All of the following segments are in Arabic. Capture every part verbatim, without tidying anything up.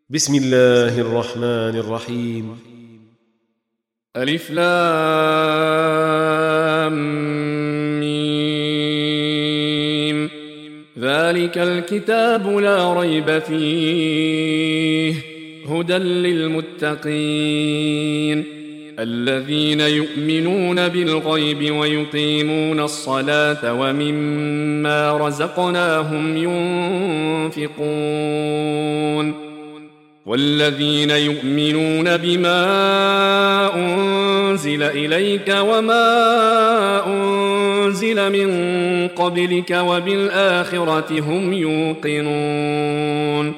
بسم الله الرحمن الرحيم. ألف لام ميم. ذلك الكتاب لا ريب فيه هدى للمتقين الذين يؤمنون بالغيب ويقيمون الصلاة ومما رزقناهم ينفقون والذين يؤمنون بما أنزل إليك وما أنزل من قبلك وبالآخرة هم يوقنون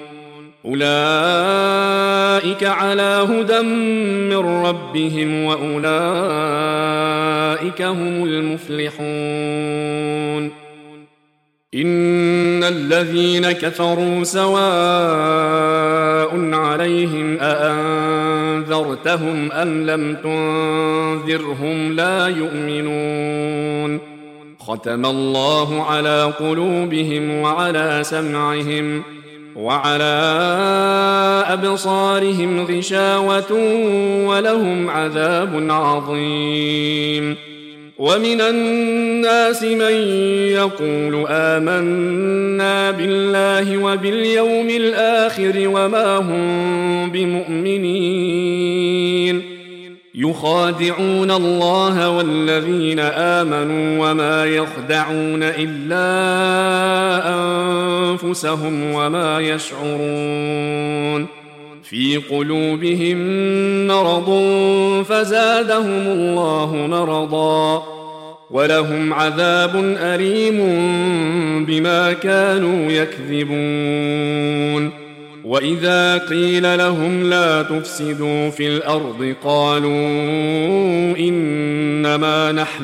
أولئك على هدى من ربهم وأولئك هم المفلحون. إن الذين كفروا سواء عليهم أأنذرتهم أم لم تنذرهم لا يؤمنون. ختم الله على قلوبهم وعلى سمعهم وعلى أبصارهم غشاوة ولهم عذاب عظيم. ومن الناس من يقول آمنا بالله وباليوم الآخر وما هم بمؤمنين يخادعون الله والذين آمنوا وما يخدعون إلا أنفسهم وما يشعرون. في قلوبهم مرض فزادهم الله مرضا ولهم عذاب أليم بما كانوا يكذبون. وإذا قيل لهم لا تفسدوا في الأرض قالوا إنما نحن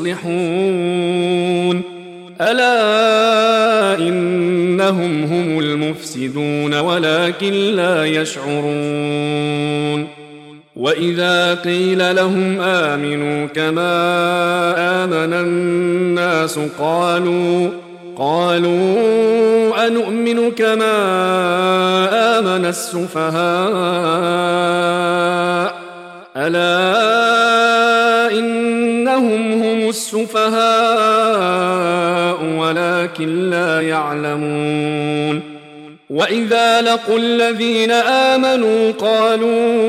مصلحون ألا إنهم هم المفسدون ولكن لا يشعرون. وإذا قيل لهم آمنوا كما آمن الناس قالوا قالوا أنؤمن كما آمن السفهاء ألا إنهم هم السفهاء ولكن لا يعلمون. وإذا لقوا الذين آمنوا قالوا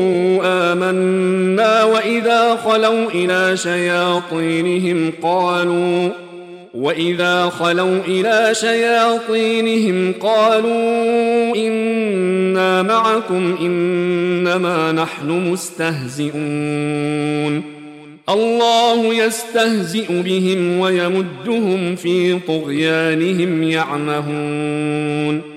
آمنا وإذا خلوا إلى شياطينهم قالوا وإذا خلوا إلى شياطينهم قالوا إنا معكم إنما نحن مستهزئون. الله يستهزئ بهم ويمدهم في طغيانهم يعمهون.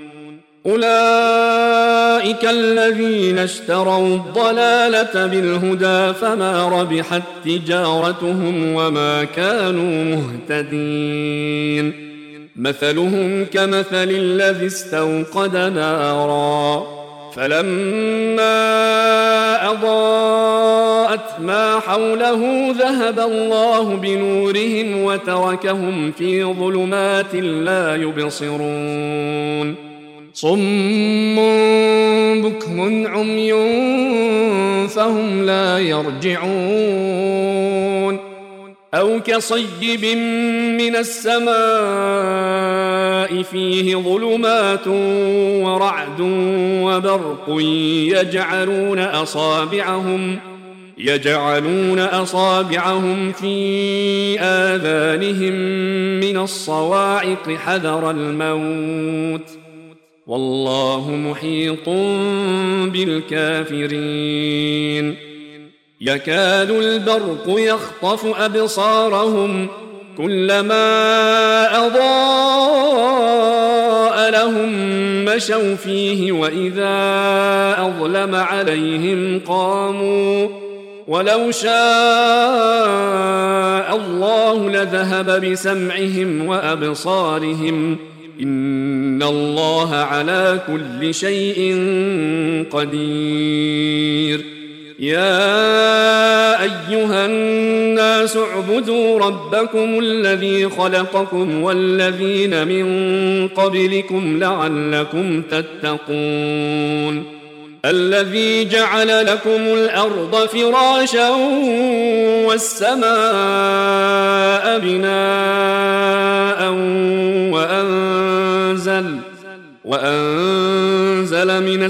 أولئك الذين اشتروا الضلالة بالهدى فما ربحت تجارتهم وما كانوا مهتدين. مثلهم كمثل الذي استوقد نارا فلما أضاءت ما حوله ذهب الله بنورهم وتركهم في ظلمات لا يبصرون. صم بكم عمي فهم لا يرجعون. أو كصيب من السماء فيه ظلمات ورعد وبرق يجعلون أصابعهم يجعلون أصابعهم في آذانهم من الصواعق حذر الموت والله محيط بالكافرين. يكاد البرق يخطف أبصارهم كلما أضاء لهم مشوا فيه وإذا أظلم عليهم قاموا ولو شاء الله لذهب بسمعهم وأبصارهم إن الله على كل شيء قدير. يا أيها الناس الناس اعبدوا ربكم الذي خلقكم والذين من قبلكم لعلكم تتقون الذي جعل لكم الأرض فراشا والسماء بناء وأنزل, وأنزل من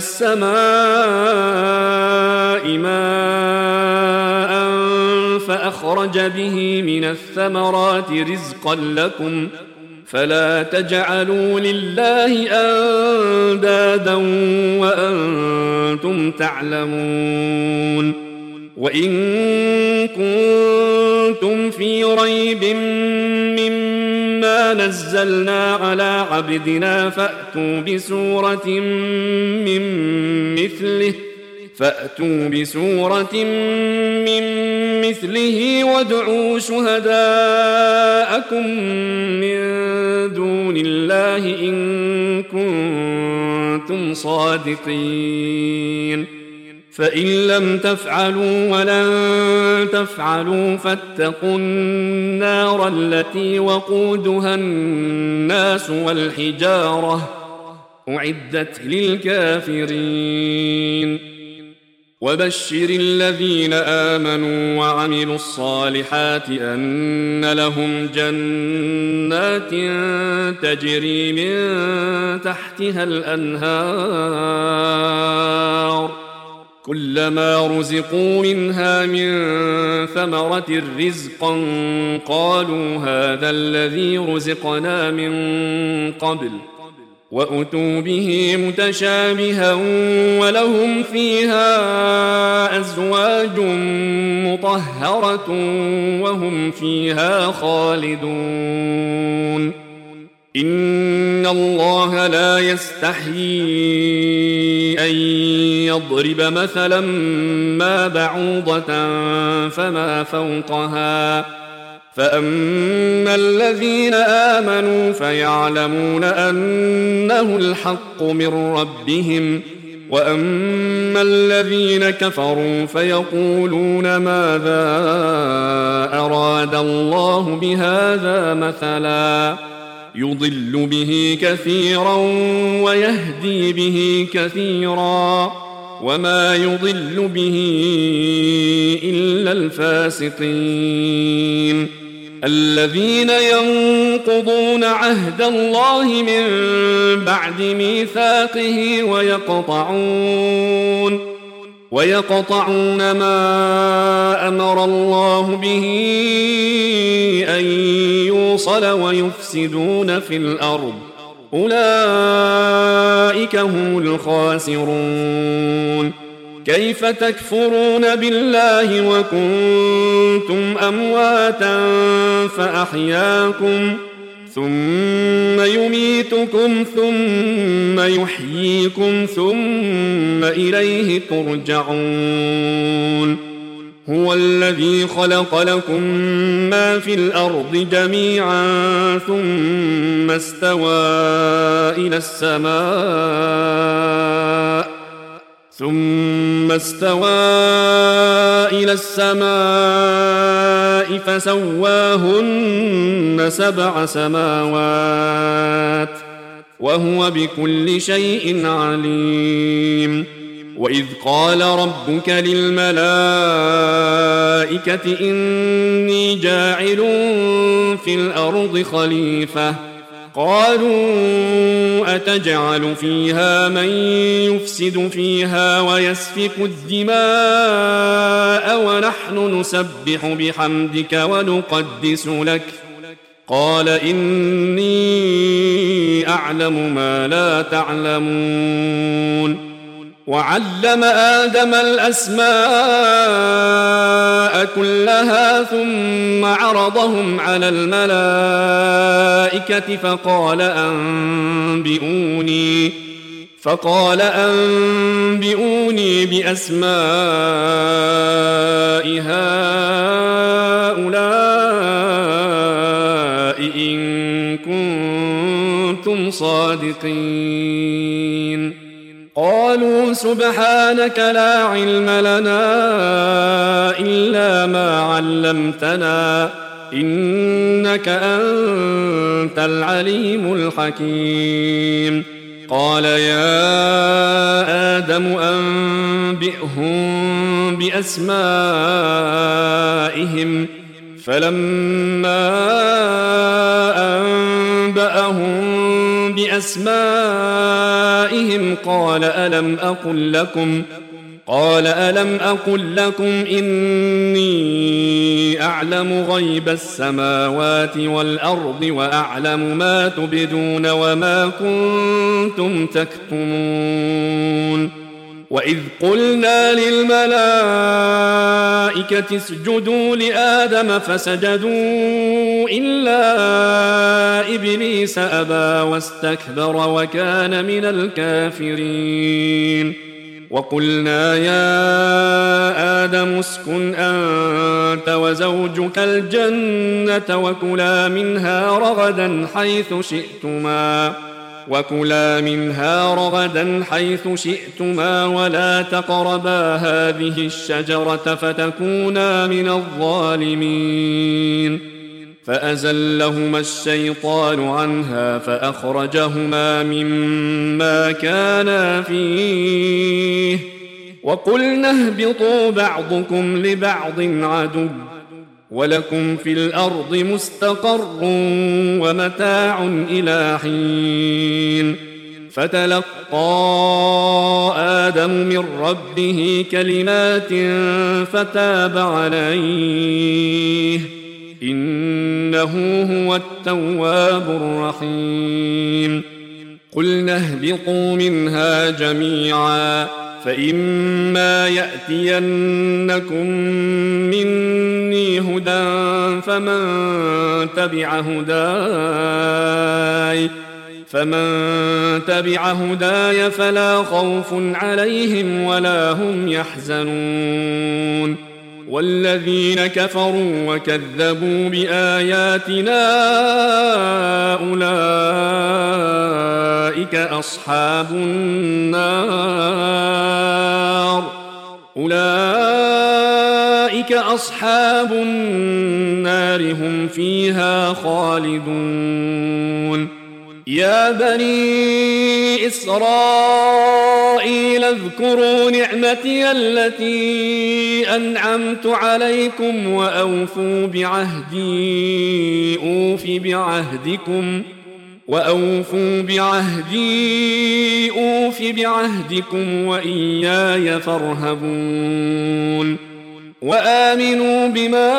السماء ماء فأخرج به من الثمرات رزقا لكم فلا تجعلوا لله أندادا وأنتم تعلمون وإن كنتم في ريب مما نزلنا على عبدنا فأتوا بسورة من مثله فأتوا بسورة من مثله وادعوا شهداءكم من دون الله إن كنتم صادقين فإن لم تفعلوا ولن تفعلوا فاتقوا النار التي وقودها الناس والحجارة أعدت للكافرين وبشر الذين آمنوا وعملوا الصالحات أن لهم جنات تجري من تحتها الأنهار كلما رزقوا منها من ثمرة رزقا قالوا هذا الذي رزقنا من قبل وأتوا به متشابها ولهم فيها أزواج مطهرة وهم فيها خالدون إن الله لا يستحيي أن يضرب مثلا ما بعوضة فما فوقها فأما الذين آمنوا فيعلمون أنه الحق من ربهم وأما الذين كفروا فيقولون ماذا أراد الله بهذا مثلا يضل به كثيرا ويهدي به كثيرا وما يضل به إلا الفاسقين الذين ينقضون عهد الله من بعد ميثاقه ويقطعون ويقطعون ما أمر الله به أن يوصل ويفسدون في الأرض أولئك هم الخاسرون كيف تكفرون بالله وكنتم أمواتا فأحياكم ثم يميتكم ثم يحييكم ثم إليه ترجعون هو الذي خلق لكم ما في الأرض جميعا ثم استوى إلى السماء ثم استوى إلى السماء فسواهن سبع سماوات وهو بكل شيء عليم وإذ قال ربك للملائكة إني جاعل في الأرض خليفة قالوا أتجعل فيها من يفسد فيها ويسفك الدماء ونحن نسبح بحمدك ونقدس لك قال إني أعلم ما لا تعلمون وعلم آدم الأسماء كلها ثم عرضهم على الملائكة فقال أنبئوني فقال أنبئوني بأسماء هؤلاء إن كنتم صادقين قالوا سبحانك لا علم لنا إلا ما علمتنا إنك أنت العليم الحكيم. قال يا آدم أنبئهم بأسمائهم فلما أنبأهم بأسمائهم قال ألم أقل لكم قال ألم أقل لكم إني أعلم غيب السماوات والأرض وأعلم ما تبدون وما كنتم تكتمون. وإذ قلنا للملائكة اسجدوا لآدم فسجدوا إلا إبليس أبى واستكبر وكان من الكافرين. وقلنا يا آدم اسكن أنت وزوجك الجنة وكلا منها رغدا حيث شئتما وكلا منها رغدا حيث شئتما ولا تقربا هذه الشجرة فتكونا من الظالمين. فأزلهما الشيطان عنها فأخرجهما مما كانا فيه وقلنا اهبطوا بعضكم لبعض عدو ولكم في الأرض مستقر ومتاع إلى حين. فتلقى آدم من ربه كلمات فتاب عليه إنه هو التواب الرحيم. قلنا اهبطوا منها جميعا فإما يأتينكم مني هدى فمن تبع هداي فمن تبع هداي فلا خوف عليهم ولا هم يحزنون. والذين كفروا وكذبوا بآياتنا أولئك أصحاب النار أولئك أصحاب النار هم فيها خالدون. يا بني إسرائيل اذكروا نعمتي التي أنعمت عليكم وأوفوا بعهدي أوف بعهدكم وأوفوا بعهدي أوف بعهدكم وإياي فارهبون. وآمنوا بما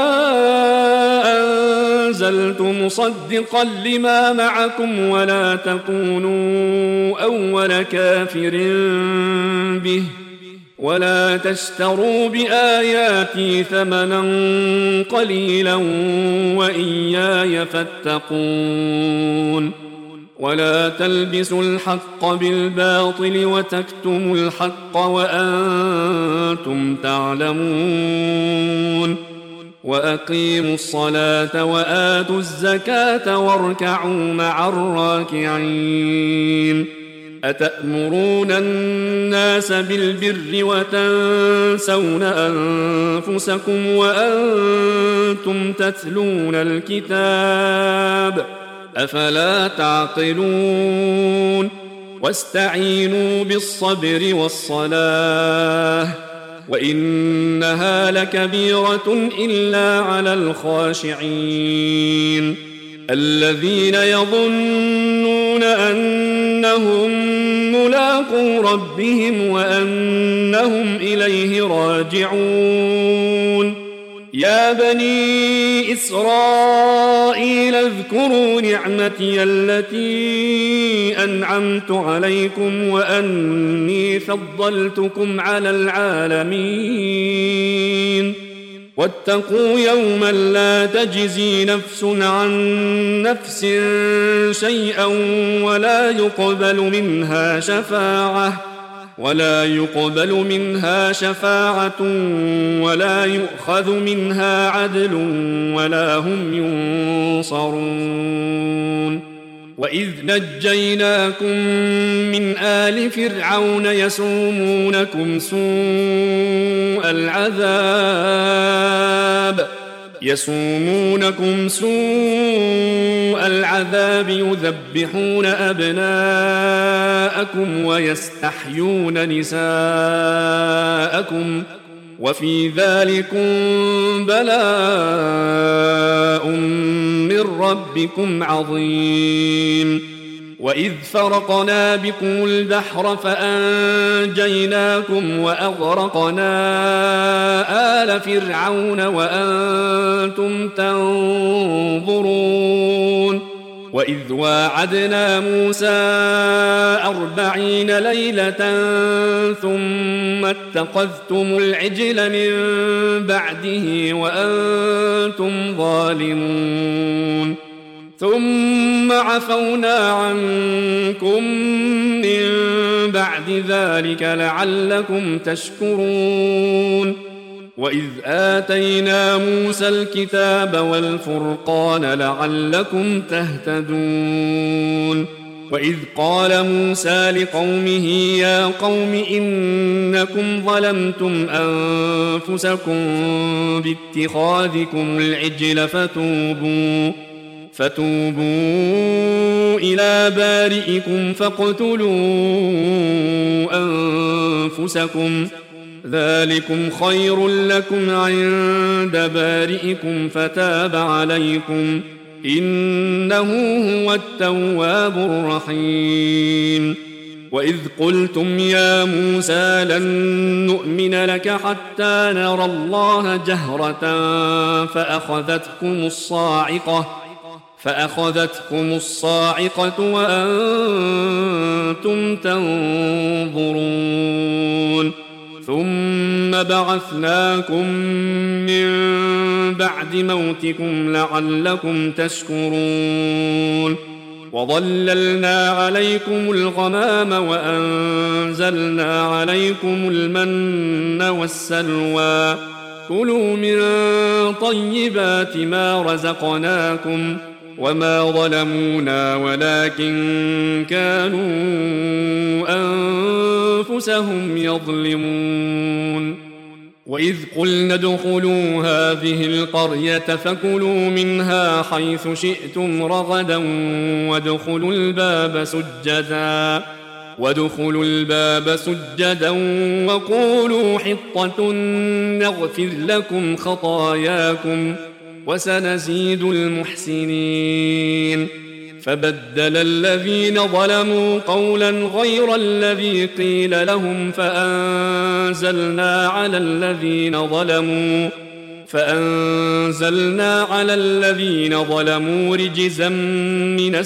أنزلت مصدقا لما معكم ولا تكونوا أول كافر به ولا تشتروا بآياتي ثمنا قليلا وإياي فاتقون. ولا تلبسوا الحق بالباطل وتكتموا الحق وأنتم تعلمون. وأقيموا الصلاة وآتوا الزكاة واركعوا مع الراكعين. أتأمرون الناس بالبر وتنسون أنفسكم وأنتم تتلون الكتاب أفلا تعقلون. واستعينوا بالصبر والصلاة وإنها لكبيرة إلا على الخاشعين الذين يظنون أنهم ملاقو ربهم وأنهم إليه راجعون. يا بني إسرائيل اذكروا نعمتي التي أنعمت عليكم وأني فضلتكم على العالمين. واتقوا يوما لا تجزي نفس عن نفس شيئا ولا يقبل منها شفاعة ولا يقبل منها شفاعة ولا يؤخذ منها عدل ولا هم ينصرون. وإذ نجيناكم من آل فرعون يسومونكم سوء العذاب يسومونكم سوء العذاب يذبحون أبناءكم ويستحيون نساءكم وفي ذلكم بلاء من ربكم عظيم. وإذ فرقنا بكم البحر فأنجيناكم وأغرقنا آل فرعون وأنتم تنظرون. وإذ واعدنا موسى أربعين ليلة ثم اتخذتم العجل من بعده وأنتم ظالمون ثم عفونا عنكم من بعد ذلك لعلكم تشكرون. وإذ آتينا موسى الكتاب والفرقان لعلكم تهتدون. وإذ قال موسى لقومه يا قوم إنكم ظلمتم أنفسكم باتخاذكم العجل فتوبوا فتوبوا إلى بارئكم فاقتلوا أنفسكم ذلكم خير لكم عند بارئكم فتاب عليكم إنه هو التواب الرحيم. وإذ قلتم يا موسى لن نؤمن لك حتى نرى الله جهرة فأخذتكم الصاعقة فأخذتكم الصاعقة وأنتم تنظرون ثم بعثناكم من بعد موتكم لعلكم تشكرون. وظللنا عليكم الغمام وأنزلنا عليكم المن والسلوى كلوا من طيبات ما رزقناكم وما ظلمونا ولكن كانوا أنفسهم يظلمون. وإذ قلنا ادخلوا هذه القرية فكلوا منها حيث شئتم رغدا وادخلوا الباب سجدا وادخلوا الباب سجدا وقولوا حطة نغفر لكم خطاياكم وسنزيد المحسنين. فبدل الذين ظلموا قولا غير الذي قيل لهم فأنزلنا على الذين ظلموا فأنزلنا على الذين ظلموا رجزا من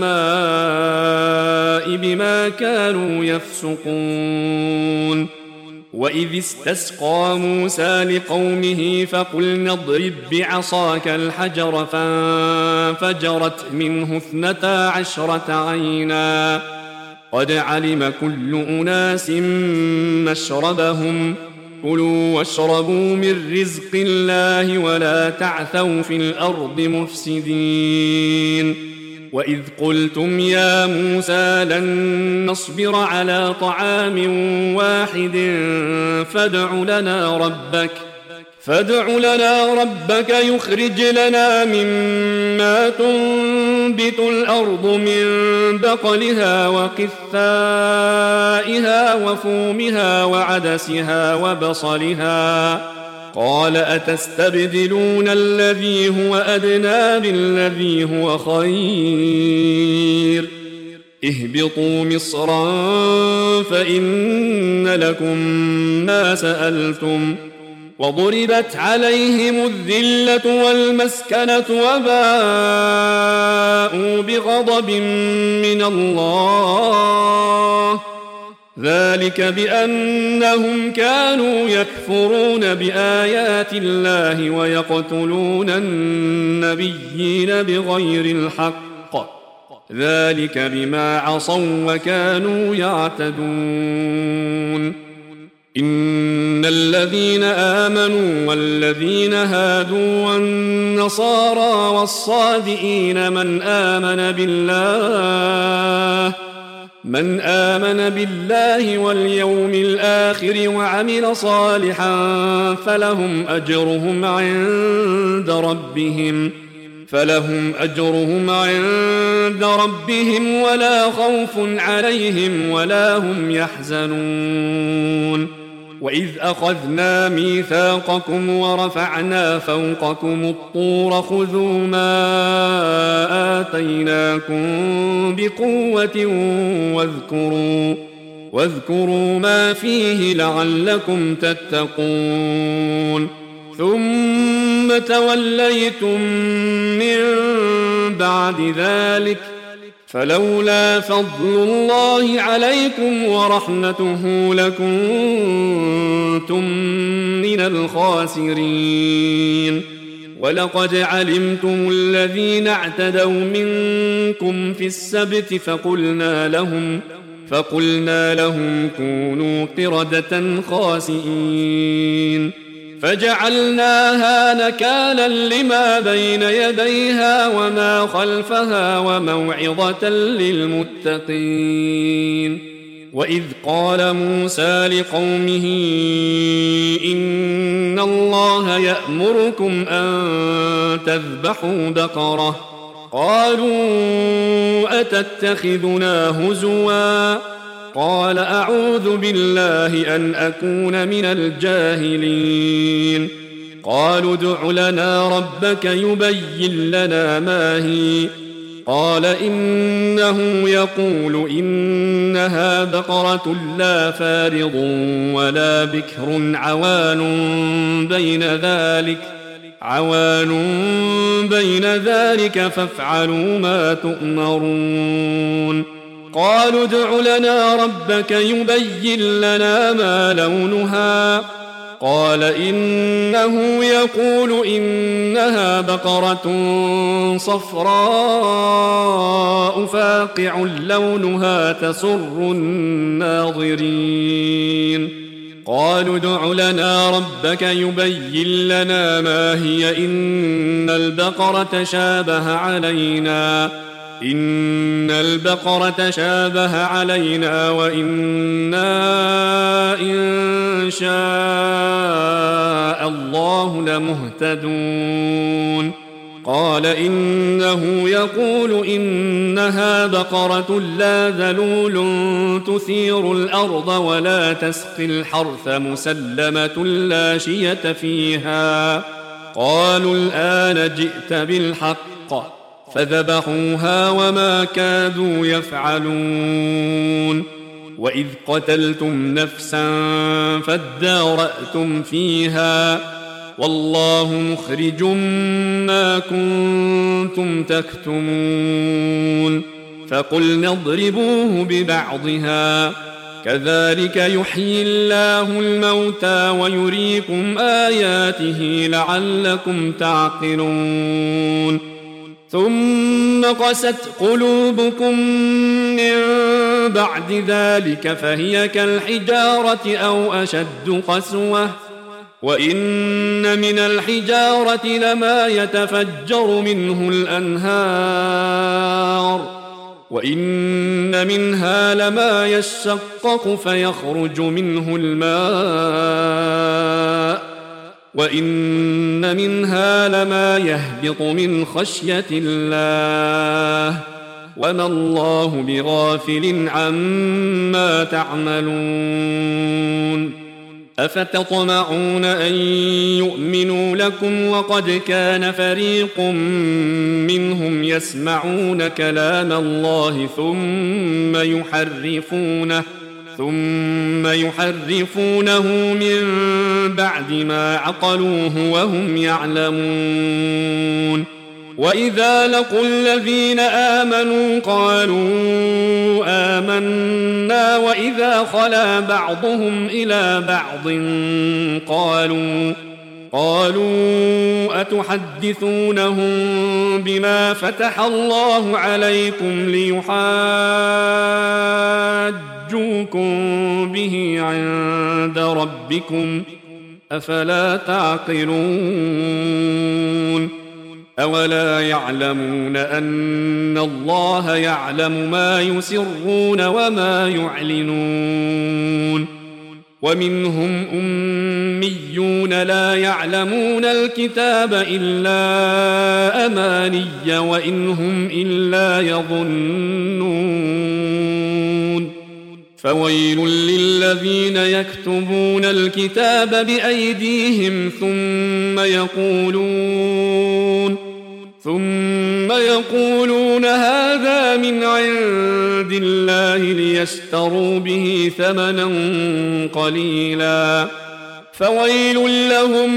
السماء بما كانوا يفسقون. وإذ استسقى موسى لقومه فقلنا اضرب بعصاك الحجر فانفجرت منه اثنتا عشرة عينا قد علم كل أناس مشربهم كلوا واشربوا من رزق الله ولا تعثوا في الأرض مفسدين. وإذ قلتم يا موسى لن نصبر على طعام واحد فادع لنا ربك فادع لنا ربك يخرج لنا مما تنبت الأرض من بقلها وقثائها وفومها وعدسها وبصلها قال أتستبدلون الذي هو أدنى بالذي هو خير اهبطوا مصرا فإن لكم ما سألتم وضربت عليهم الذلة والمسكنة وباءوا بغضب من الله ذلك بأنهم كانوا يكفرون بآيات الله ويقتلون النبيين بغير الحق ذلك بما عصوا وكانوا يعتدون. إن الذين آمنوا والذين هادوا والنصارى والصابئين من آمن بالله من آمن بالله واليوم الآخر وعمل صالحا فلهم أجرهم عند ربهم فلهم أجرهم عند ربهم ولا خوف عليهم ولا هم يحزنون. وإذ أخذنا ميثاقكم ورفعنا فوقكم الطور خذوا ما آتيناكم بقوة واذكروا واذكروا ما فيه لعلكم تتقون. ثم توليتم من بعد ذلك فلولا فضل الله عليكم ورحمته لكنتم من الخاسرين. ولقد علمتم الذين اعتدوا منكم في السبت فقلنا لهم فقلنا لهم كونوا قردة خاسئين فجعلناها نكالا لما بين يديها وما خلفها وموعظة للمتقين. وإذ قال موسى لقومه إن الله يأمركم أن تذبحوا بقرة قالوا أتتخذنا هزوا قال أعوذ بالله أن أكون من الجاهلين. قالوا ادع لنا ربك يبين لنا ما هي قال إنه يقول إنها بقرة لا فارض ولا بكر عوان بين ذلك عوان بين ذلك فافعلوا ما تؤمرون. قالوا ادع لنا ربك يبين لنا ما لونها قال إنه يقول إنها بقرة صفراء فاقع لونها تسر الناظرين. قالوا ادع لنا ربك يبين لنا ما هي إن البقرة شابه علينا إن البقرة شابه علينا وإنا إن شاء الله لمهتدون. قال إنه يقول إنها بقرة لا ذلول تثير الأرض ولا تسقي الحرث مسلمة لا شية فيها. قالوا الآن جئت بالحق فذبحوها وما كادوا يفعلون. وإذ قتلتم نفسا فادارأتم فيها والله مخرج ما كنتم تكتمون. فقلنا اضربوه ببعضها كذلك يحيي الله الموتى ويريكم آياته لعلكم تعقلون. ثم قست قلوبكم من بعد ذلك فهي كالحجارة أو أشد قسوة وإن من الحجارة لما يتفجر منه الأنهار وإن منها لما يشقق فيخرج منه الماء وإن منها لما يهبط من خشية الله وما الله بغافل عما تعملون. أفتطمعون أن يؤمنوا لكم وقد كان فريق منهم يسمعون كلام الله ثم يحرفونه ثم يحرفونه من بعد ما عقلوه وهم يعلمون. وإذا لقوا الذين آمنوا قالوا آمنا وإذا خلا بعضهم إلى بعض قالوا قالوا أتحدثونهم بما فتح الله عليكم ليحاجوكم يحاجوكم به عند ربكم أفلا تعقلون أولا يعلمون أن الله يعلم ما يسرون وما يعلنون ومنهم أميون لا يعلمون الكتاب إلا أماني وإن هم إلا يظنون فويل للذين يكتبون الكتاب بأيديهم ثم يقولون ثم يقولون هذا من عند الله ليشتروا به ثمنا قليلا فويل لهم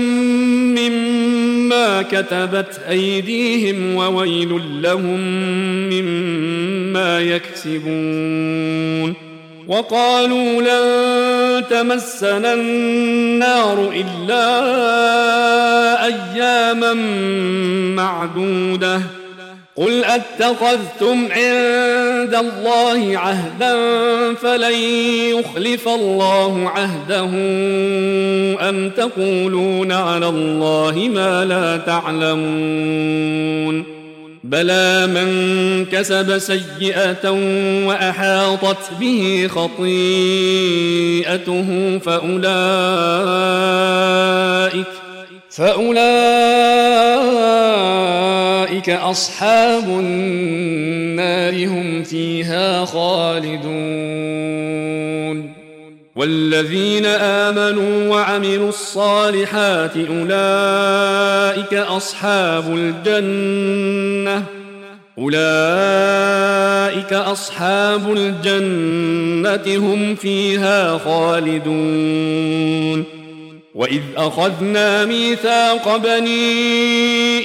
مما كتبت أيديهم وويل لهم مما يكسبون وقالوا لن تمسنا النار إلا أياما معدودة قل أتخذتم عند الله عهدا فلن يخلف الله عهده أم تقولون على الله ما لا تعلمون بلى من كسب سيئة وأحاطت به خطيئته فأولئك فأولئك أصحاب النار هم فيها خالدون والذين آمنوا وعملوا الصالحات أولئك أصحاب الجنة أولئك أصحاب الجنة هم فيها خالدون وإذ أخذنا ميثاق بني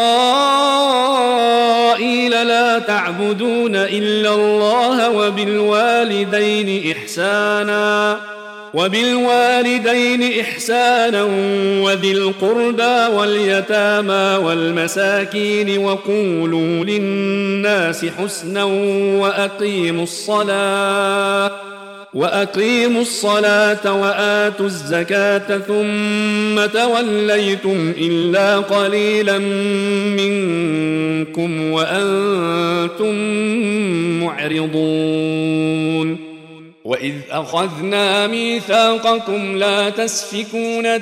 إسرائيل لا تعبدون إلا الله وبالوالدين إحسانا وبالوالدين إحسانا وذي القربى واليتامى والمساكين وقولوا للناس حسنا وأقيموا الصلاة وأقيموا الصلاة وآتوا الزكاة ثم توليتم إلا قليلا منكم وأنتم معرضون وإذ أخذنا ميثاقكم لا تسفكون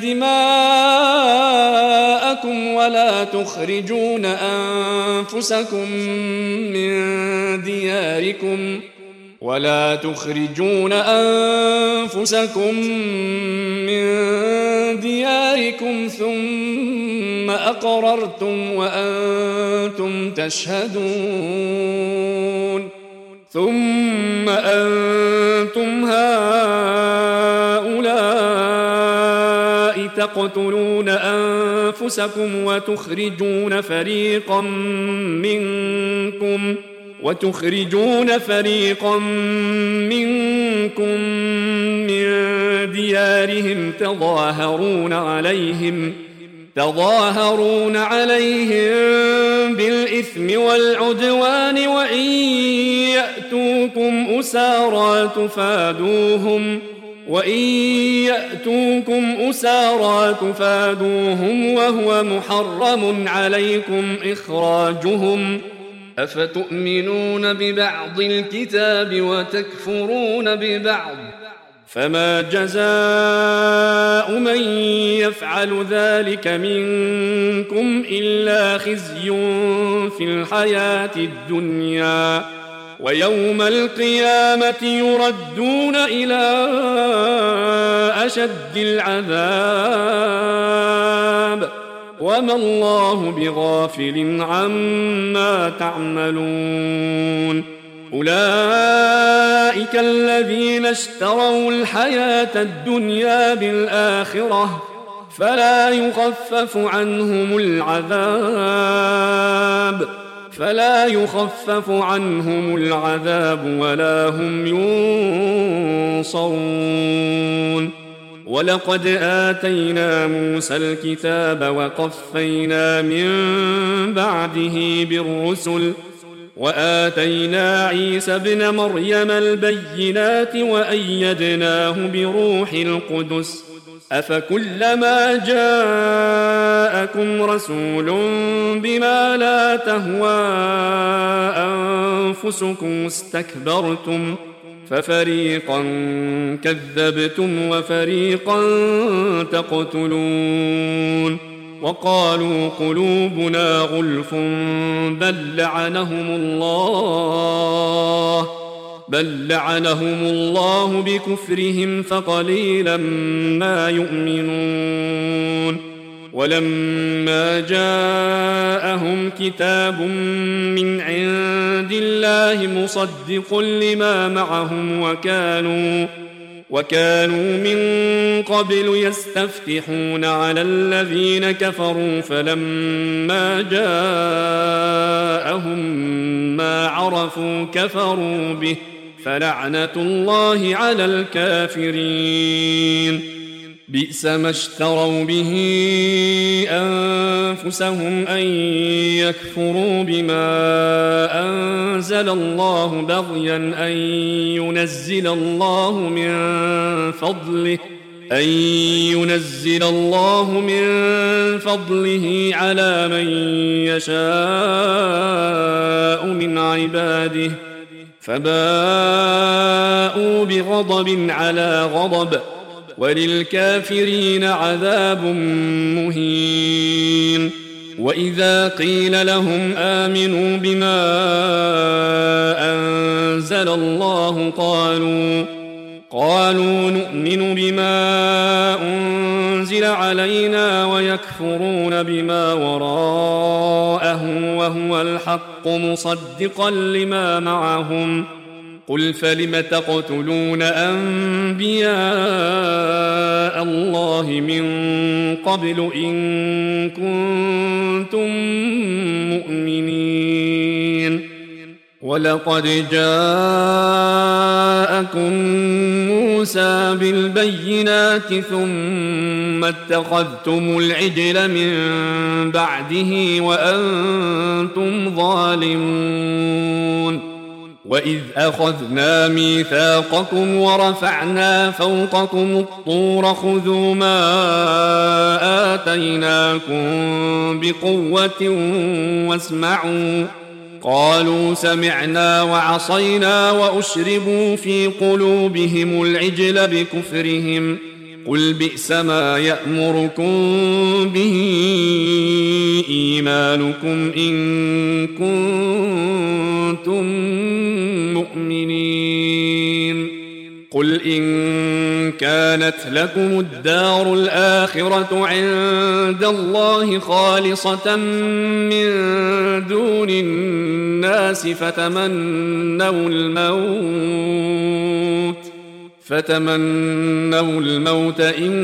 دماءكم ولا تخرجون أنفسكم من دياركم ولا تخرجون أنفسكم من دياركم ثم أقررتم وأنتم تشهدون ثم أنتم هؤلاء تقتلون أنفسكم وتخرجون فريقا منكم وتخرجون فريقا منكم من ديارهم تظاهرون عليهم تظاهرون عليهم بالإثم والعدوان وإن يأتوكم أسارى تفادوهم وإن يأتوكم أسارى تفادوهم وهو محرم عليكم إخراجهم أفتؤمنون ببعض الكتاب وتكفرون ببعض فما جزاء من يفعل ذلك منكم إلا خزي في الحياة الدنيا ويوم القيامة يردون إلى أشد العذاب وما الله بغافل عما تعملون أولئك الذين اشتروا الحياة الدنيا بالآخرة فلا يخفف عنهم العذاب فلا يخفف عنهم العذاب ولا هم ينصرون ولقد آتينا موسى الكتاب وقفينا من بعده بالرسل وآتينا عيسى ابن مريم البينات وأيدناه بروح القدس أفكلما جاءكم رسول بما لا تهوى أنفسكم استكبرتم ففريقا كذبتم وفريقا تقتلون وقالوا قلوبنا غلف بل لعنهم الله بل لعنهم الله بكفرهم فقليلا ما يؤمنون ولما جاءهم كتاب من عند الله مصدق لما معهم وكانوا وكانوا من قبل يستفتحون على الذين كفروا فلما جاءهم ما عرفوا كفروا به فلعنة الله على الكافرين بئس ما اشتروا به أنفسهم أن يكفروا بما أنزل الله بغيا أن ينزل الله من فضله أن ينزل الله من فضله على من يشاء من عباده فباءوا بغضب على غضب وللكافرين عذاب مهين وإذا قيل لهم آمنوا بما أنزل الله قالوا قالوا نؤمن بما أنزل علينا ويكفرون بما وراءه وهو الحق مصدقا لما معهم قل فلم تقتلون أنبياء الله من قبل إن كنتم مؤمنين ولقد جاءكم موسى بالبينات ثم اتخذتم العجل من بعده وأنتم ظالمون وإذ أخذنا ميثاقكم ورفعنا فوقكم الطور خذوا ما آتيناكم بقوة واسمعوا قالوا سمعنا وعصينا وأشربوا في قلوبهم العجل بكفرهم قل بئس ما يأمركم به إيمانكم إن كنتم مؤمنين قل إن كانت لكم الدار الآخرة عند الله خالصة من دون الناس فتمنوا الموت فتمنوا الموت إن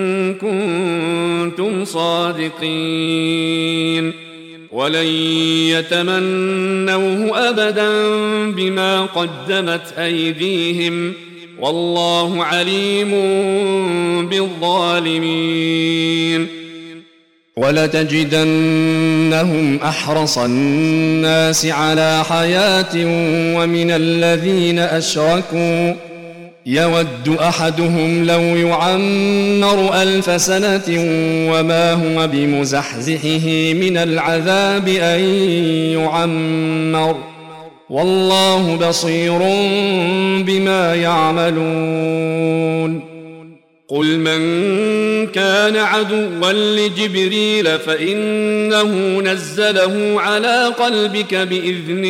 كنتم صادقين ولن يتمنوه أبدا بما قدمت أيديهم والله عليم بالظالمين ولتجدنهم أحرص الناس على حياة ومن الذين أشركوا يود أحدهم لو يعمر ألف سنة وما هو بمزحزحه من العذاب أن يعمر والله بصير بما يعملون قل من كان عدوا لجبريل فإنه نزله على قلبك بإذن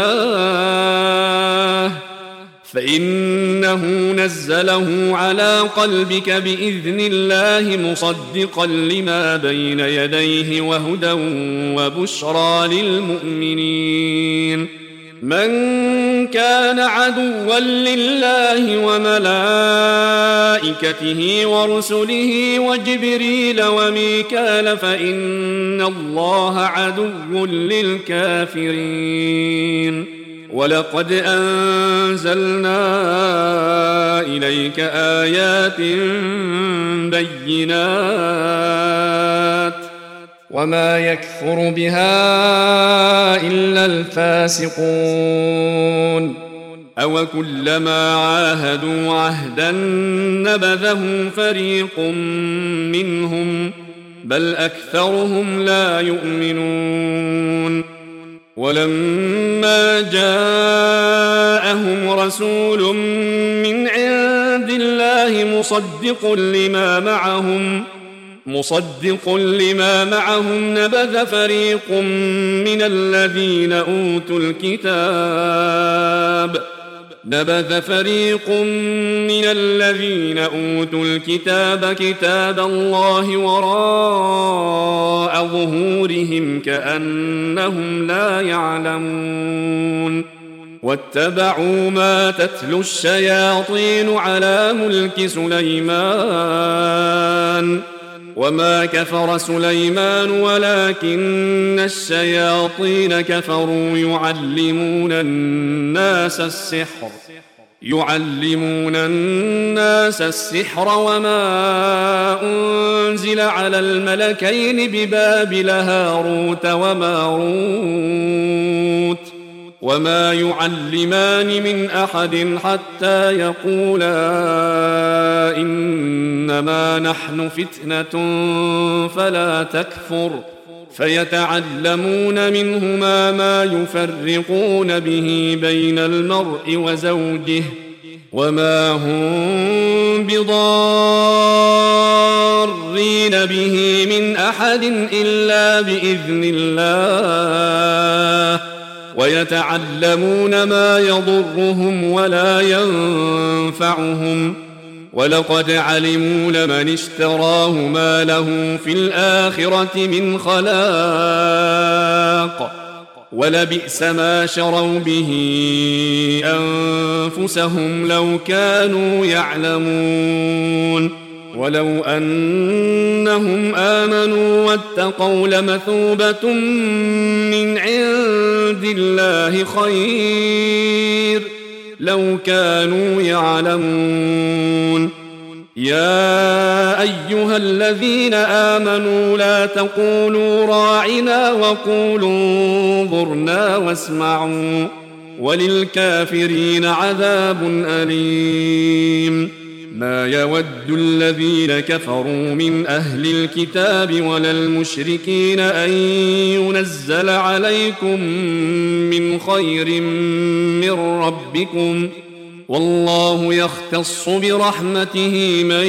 الله فإنه نزله على قلبك بإذن الله مصدقا لما بين يديه وهدى وبشرى للمؤمنين من كان عدوا لله وملائكته ورسله وجبريل وميكال فإن الله عدو للكافرين ولقد أنزلنا إليك آيات بينات وما يكفر بها إلا الفاسقون. أو كلما عاهدوا عهدا نبذه فريق منهم بل أكثرهم لا يؤمنون. ولما جاءهم رسول من عند الله مصدق لما معهم مصدق لما معهم نبذ فريق من الذين أوتوا الكتاب نبذ فريق من الذين أوتوا الكتاب كتاب الله وراء ظهورهم كأنهم لا يعلمون. واتبعوا ما تتلو الشياطين على ملك سليمان وما كفر سليمان ولكن الشياطين كفروا يعلمون الناس السحر يعلمون الناس السحر وما أنزل على الملكين ببابل هاروت وماروت وما يعلمان من أحد حتى يقولا إنما نحن فتنة فلا تكفر فيتعلمون منهما ما يفرقون به بين المرء وزوجه وما هم بضارين به من أحد إلا بإذن الله ويتعلمون ما يضرهم ولا ينفعهم ولقد علموا لمن اشتراه ما له في الآخرة من خلاق ولبئس ما شروا به أنفسهم لو كانوا يعلمون. ولو أنهم آمنوا واتقوا لمثوبة من عند الله خير لو كانوا يعلمون. يا أيها الذين آمنوا لا تقولوا راعنا وقولوا انظرنا واسمعوا وللكافرين عذاب أليم. ما يود الذين كفروا من أهل الكتاب ولا المشركين أن ينزل عليكم من خير من ربكم والله يختص برحمته من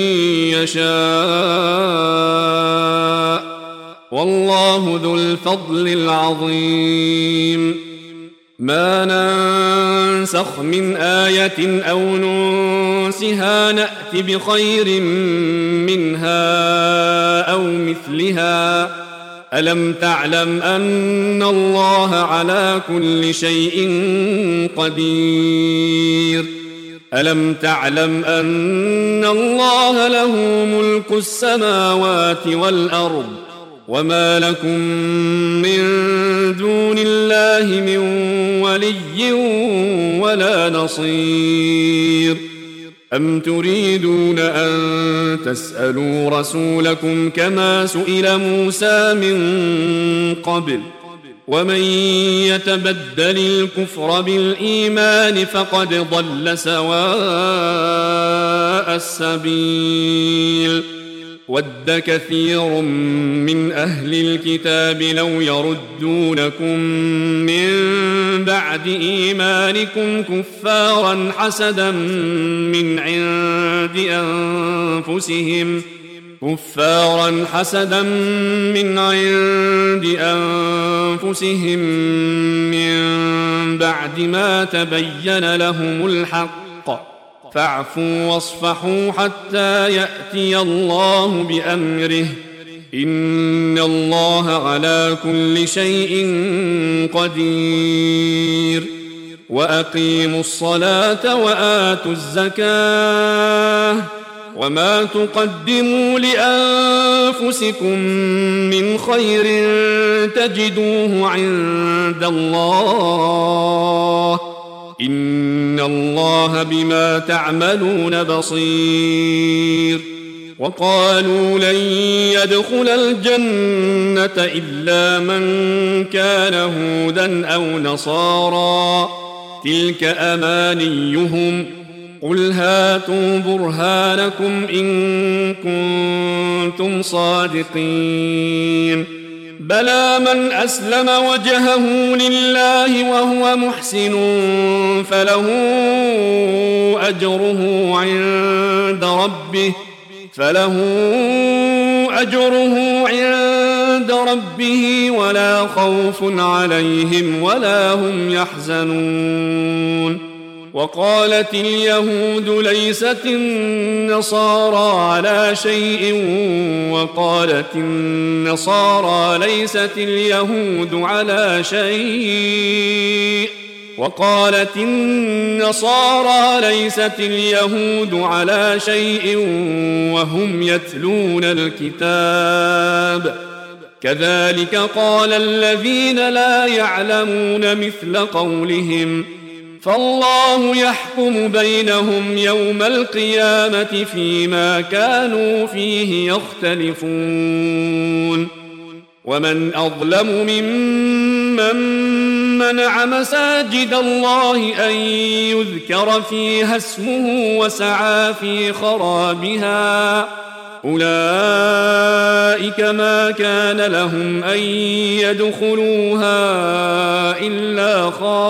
يشاء والله ذو الفضل العظيم. ما ننسخ من آية أو ننسها نأت بخير منها أو مثلها ألم تعلم أن الله على كل شيء قدير ألم تعلم أن الله له ملك السماوات والأرض وما لكم من دون الله من ولي ولا نصير. أم تريدون أن تسألوا رسولكم كما سئل موسى من قبل ومن يتبدل الكفر بالإيمان فقد ضل سواء السبيل. ود كثير من أهل الكتاب لو يردونكم من بعد إيمانكم كفارا حسدا من عند أنفسهم كفارا حسدا من عند أنفسهم من بعد ما تبين لهم الحق فاعفوا واصفحوا حتى يأتي الله بأمره إن الله على كل شيء قدير. وأقيموا الصلاة وآتوا الزكاة وما تقدموا لأنفسكم من خير تجدوه عند الله إن الله بما تعملون بصير. وقالوا لن يدخل الجنة إلا من كان هودا أو نصارى تلك أمانيهم قل هاتوا برهانكم إن كنتم صادقين بلى من أسلم وجهه لله وهو محسن فله أجره عند ربه فله أجره عند ربه ولا خوف عليهم ولا هم يحزنون وقالت اليهود ليست النصارى على شيء وقالت النصارى ليست اليهود على شيء وقالت النصارى ليست اليهود على شيء وهم يتلون الكتاب كذلك قال الذين لا يعلمون مثل قولهم فالله يحكم بينهم يوم القيامة فيما كانوا فيه يختلفون ومن أظلم ممن منع مساجد الله أن يذكر فيها اسمه وسعى في خرابها أولئك ما كان لهم أن يدخلوها إلا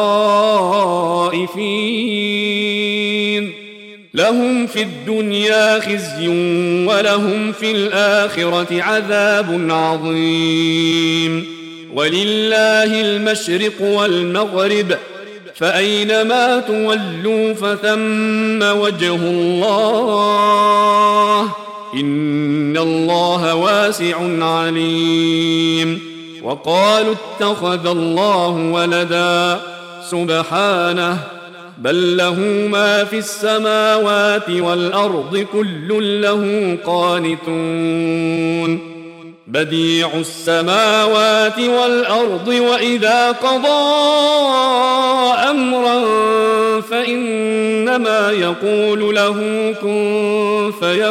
خائفين لهم في الدنيا خزي ولهم في الآخرة عذاب عظيم ولله المشرق والمغرب فأينما تولوا فثم وجه الله إن الله واسع عليم وقالوا اتخذ الله ولدا سبحانه بل له ما في السماوات والأرض كل له قانتون بديع السماوات والأرض وإذا قضى أمرا فإنما يقول له كن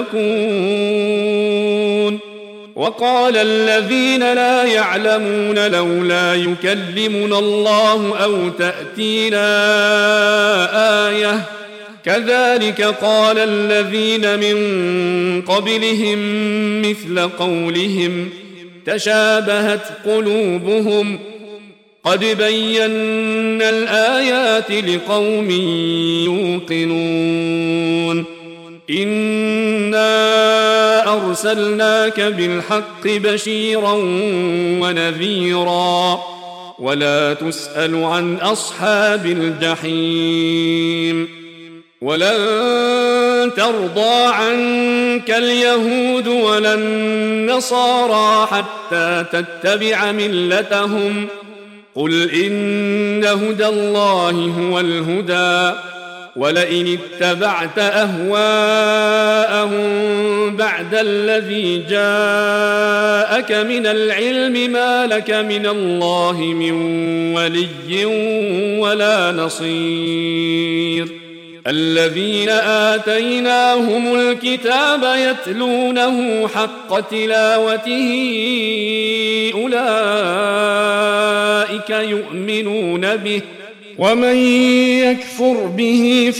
فيكون وقال الذين لا يعلمون لولا يكلمنا الله أو تأتينا آية كذلك قال الذين من قبلهم مثل قولهم تشابهت قلوبهم قد بينا الآيات لقوم يوقنون إنا أرسلناك بالحق بشيرا ونذيرا ولا تسأل عن أصحاب الجحيم ولن ترضى عنك اليهود ولا النصارى حتى تتبع ملتهم قل إن هدى الله هو الهدى ولئن اتبعت أهواءهم بعد الذي جاءك من العلم ما لك من الله من ولي ولا نصير الذين آتيناهم الكتاب يتلونه حق تلاوته أولئك يؤمنون به ومن يكفر به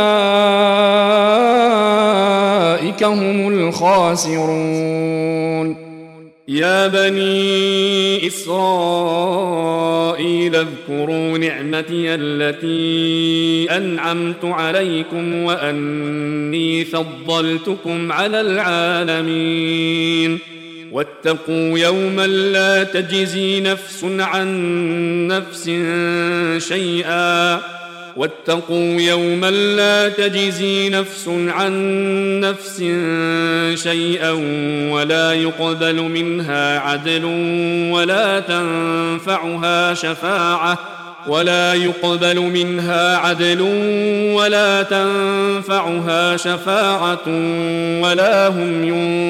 فأولئك هم الخاسرون يا بني إسرائيل اذكروا نعمتي التي أنعمت عليكم وأني فضلتكم على العالمين واتقوا يوما لا تجزي نفس عن نفس شيئا واتقوا يوما لا تجزي نفس عن نفس شيئا ولا يقبل منها عدل ولا تنفعها شفاعة ولا يقبل منها عدل ولا تنفعها شفاعة ولا هم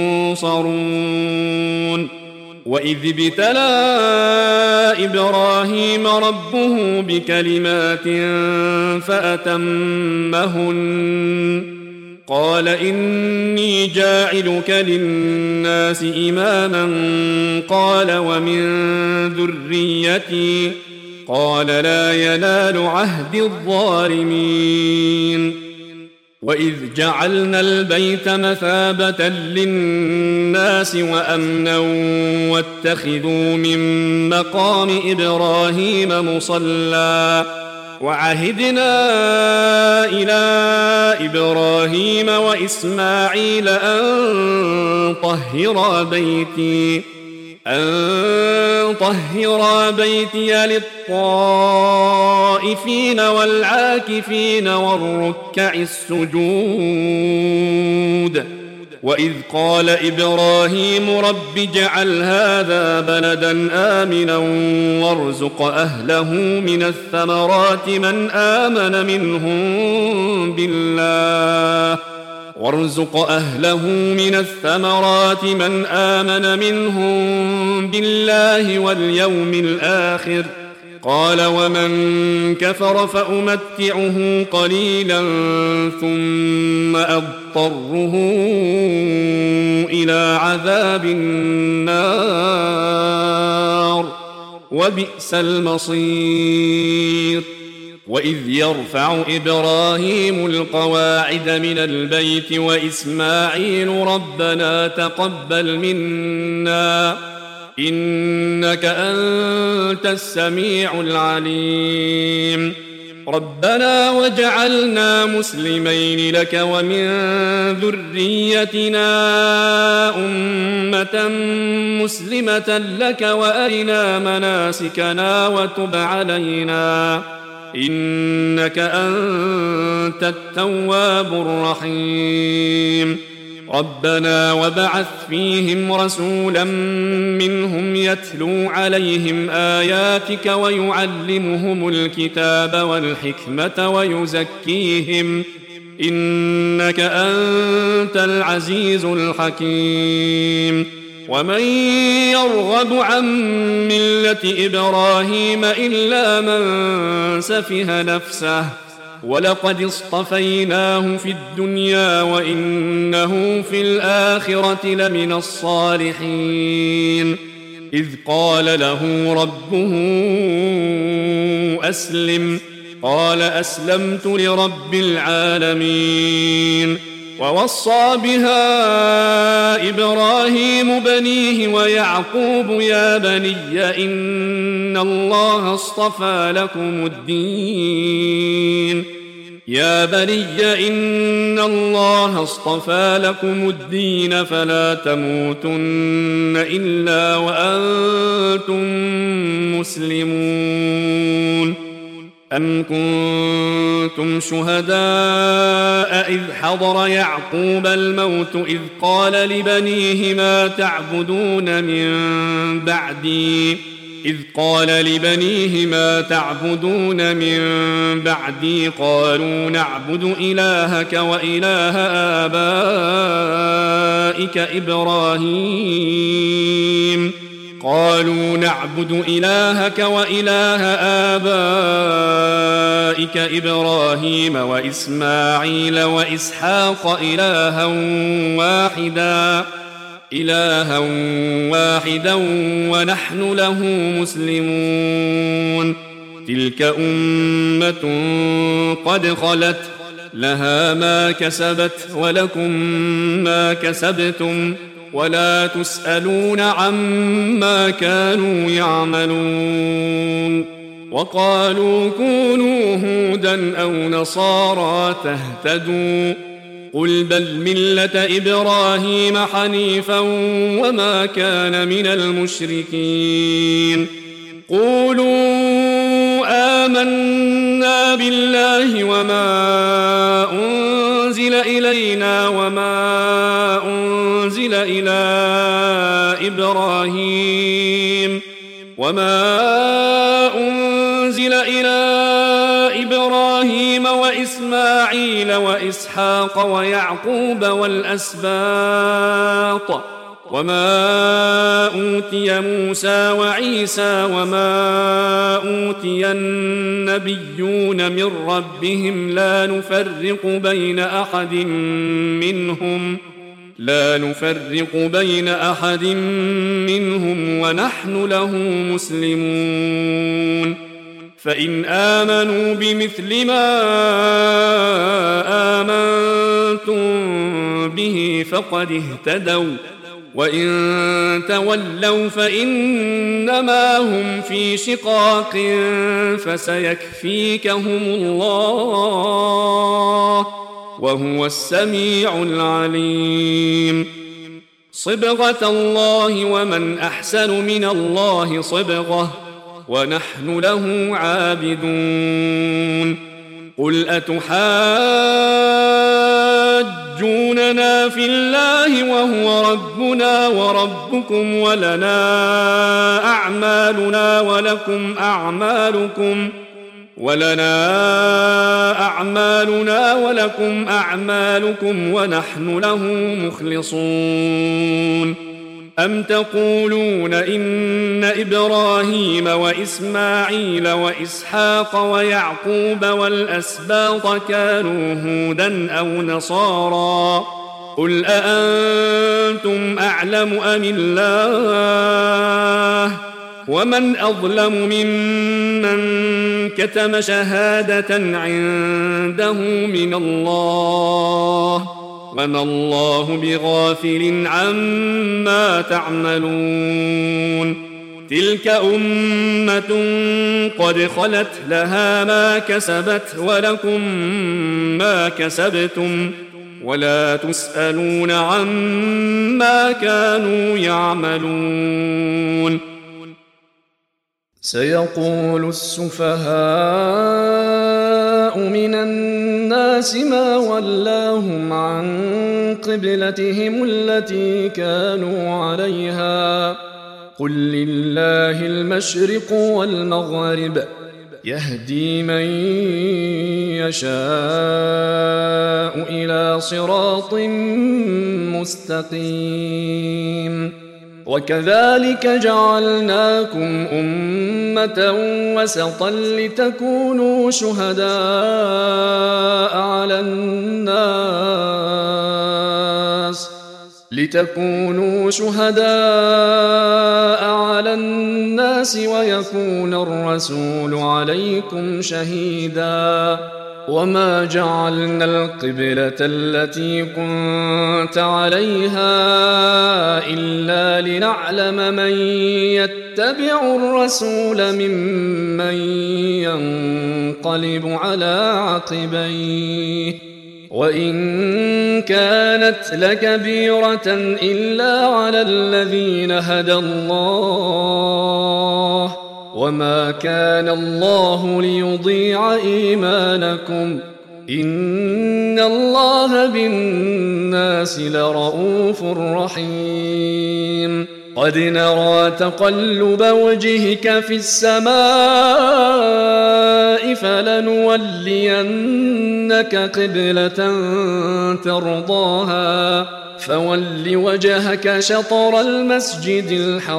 ينصرون وإذ ابتلى إبراهيم ربه بكلمات فأتمهن قال إني جاعلك للناس إماما قال ومن ذريتي قال لا ينال عهد الظالمين وإذ جعلنا البيت مثابة للناس وأمنا واتخذوا من مقام إبراهيم مصلى وعهدنا إلى إبراهيم وإسماعيل أن طهرا بيتي أن طهرا بيتي للطائفين والعاكفين والركع السجود وإذ قال إبراهيم رب اجعل هذا بلدا آمنا وارزق أهله من الثمرات من آمن منهم بالله وارزق أهله من الثمرات من آمن منهم بالله واليوم الآخر قال ومن كفر فأمتعه قليلا ثم أضطره إلى عذاب النار وبئس المصير وإذ يرفع إبراهيم القواعد من البيت وإسماعيل ربنا تقبل منا إنك أنت السميع العليم ربنا وجعلنا مسلمين لك ومن ذريتنا أمة مسلمة لك وأرنا مناسكنا وتب علينا إنك أنت التواب الرحيم ربنا وبعث فيهم رسولا منهم يتلو عليهم آياتك ويعلمهم الكتاب والحكمة ويزكيهم إنك أنت العزيز الحكيم ومن يرغب عن ملة إبراهيم إلا من سفه نفسه ولقد اصطفيناه في الدنيا وإنه في الآخرة لمن الصالحين إذ قال له ربه أسلم قال أسلمت لرب العالمين ووصى بها إبراهيم بنيه ويعقوب يا بني إن الله اصطفى لكم الدين يا بني إن الله اصطفى لكم الدين فلا تموتن إلا وأنتم مسلمون أم كنتم شهداء إذ حضر يعقوب الموت إذ قال لبنيه ما تعبدون من بعدي إذ قال لبنيه ما تعبدون من بعدي قالوا نعبد إلهك وإله آبائك إبراهيم قالوا نعبد إلهك وإله آبائك إبراهيم وإسماعيل وإسحاق إلها واحدا إلها واحدا ونحن له مسلمون تلك أمة قد خلت لها ما كسبت ولكم ما كسبتم ولا تسألون عما كانوا يعملون وقالوا كونوا هودا أو نصارى تهتدوا قل بل ملة إبراهيم حنيفا وما كان من المشركين قولوا آمنا بالله وما أنزل إلينا وما أنزل إلى إبراهيم وما أنزل إلى إبراهيم وإسماعيل وإسحاق ويعقوب والأسباط وما أوتي موسى وعيسى وما أوتي النبيون من ربهم لا نفرق بين أحد منهم لا نفرق بين أحد منهم ونحن له مسلمون فإن آمنوا بمثل ما آمنتم به فقد اهتدوا وإن تولوا فإنما هم في شقاق فسيكفيكهم الله وهو السميع العليم صبغة الله ومن أحسن من الله صبغة ونحن له عابدون قل أتحاجوننا في الله وهو ربنا وربكم ولنا أعمالنا ولكم أعمالكم ولنا أعمالنا ولكم أعمالكم ونحن له مخلصون أم تقولون إن إبراهيم وإسماعيل وإسحاق ويعقوب والأسباط كانوا هودا أو نصارى قل أأنتم أعلم أم الله ومن أظلم ممن كتم شهادة عنده من الله وما الله بغافل عما تعملون تلك أمة قد خلت لها ما كسبت ولكم ما كسبتم ولا تسألون عما كانوا يعملون سيقول السفهاء من الناس ما ولاهم عن قبلتهم التي كانوا عليها قل لله المشرق والمغرب يهدي من يشاء إلى صراط مستقيم وكذلك جعلناكم أمة وسطا لتكونوا شهداء على الناس لتكونوا شهداء على الناس ويكون الرسول عليكم شهيدا وما جعلنا القبلة التي كنت عليها إلا لنعلم من يتبع الرسول ممن ينقلب على عقبيه وإن كانت لكبيرة إلا على الذين هدى الله وما كان الله ليضيع إيمانكم إن الله بالناس لرؤوف رحيم قد نرى تقلب وجهك في السماء فلنولينك قبلة ترضاها فول وجهك شطر المسجد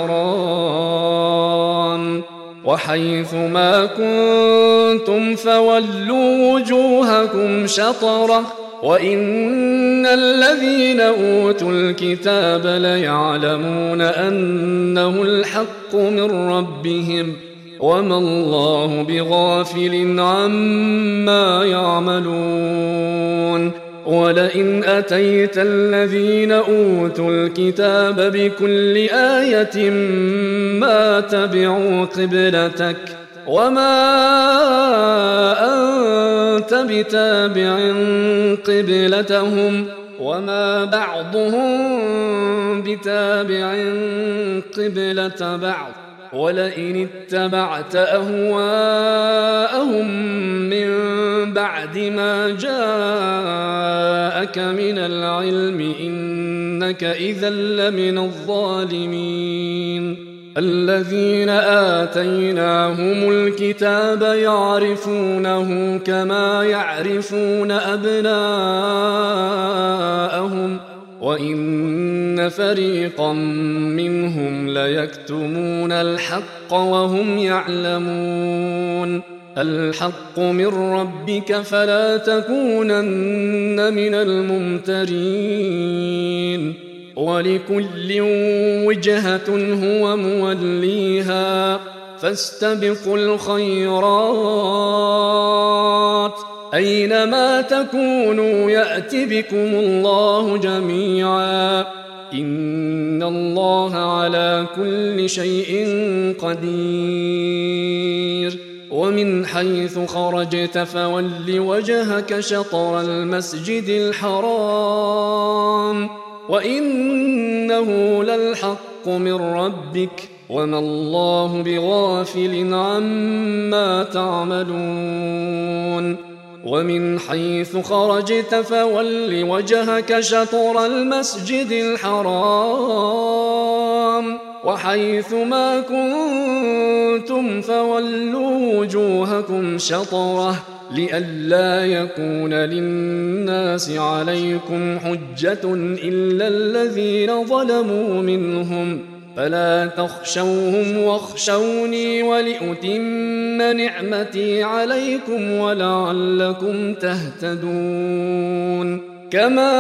الحرام وحيث ما كنتم فولوا وجوهكم شطره وإن الذين أوتوا الكتاب ليعلمون أنه الحق من ربهم وما الله بغافل عما يعملون ولئن أتيت الذين أوتوا الكتاب بكل آية ما تبعوا قبلتك وما أنت بتابع قبلتهم وما بعضهم بتابع قبلة بعض ولئن اتبعت أهواءهم من بعد ما جاءك من العلم إنك إذا لمن الظالمين الذين آتيناهم الكتاب يعرفونه كما يعرفون أبناءهم وإن فريقا منهم ليكتمون الحق وهم يعلمون الحق من ربك فلا تكونن من الممترين ولكل وجهة هو موليها فاستبقوا الخيرات أينما تكونوا يأت بكم الله جميعا إن الله على كل شيء قدير ومن حيث خرجت فول وجهك شطر المسجد الحرام وإنه للحق من ربك وما الله بغافل عما تعملون ومن حيث خرجت فول وجهك شطر المسجد الحرام وحيث ما كنتم فولوا وجوهكم شطره لئلا يكون للناس عليكم حجة إلا الذين ظلموا منهم فلا تخشوهم واخشوني ولأتم نعمتي عليكم ولعلكم تهتدون كما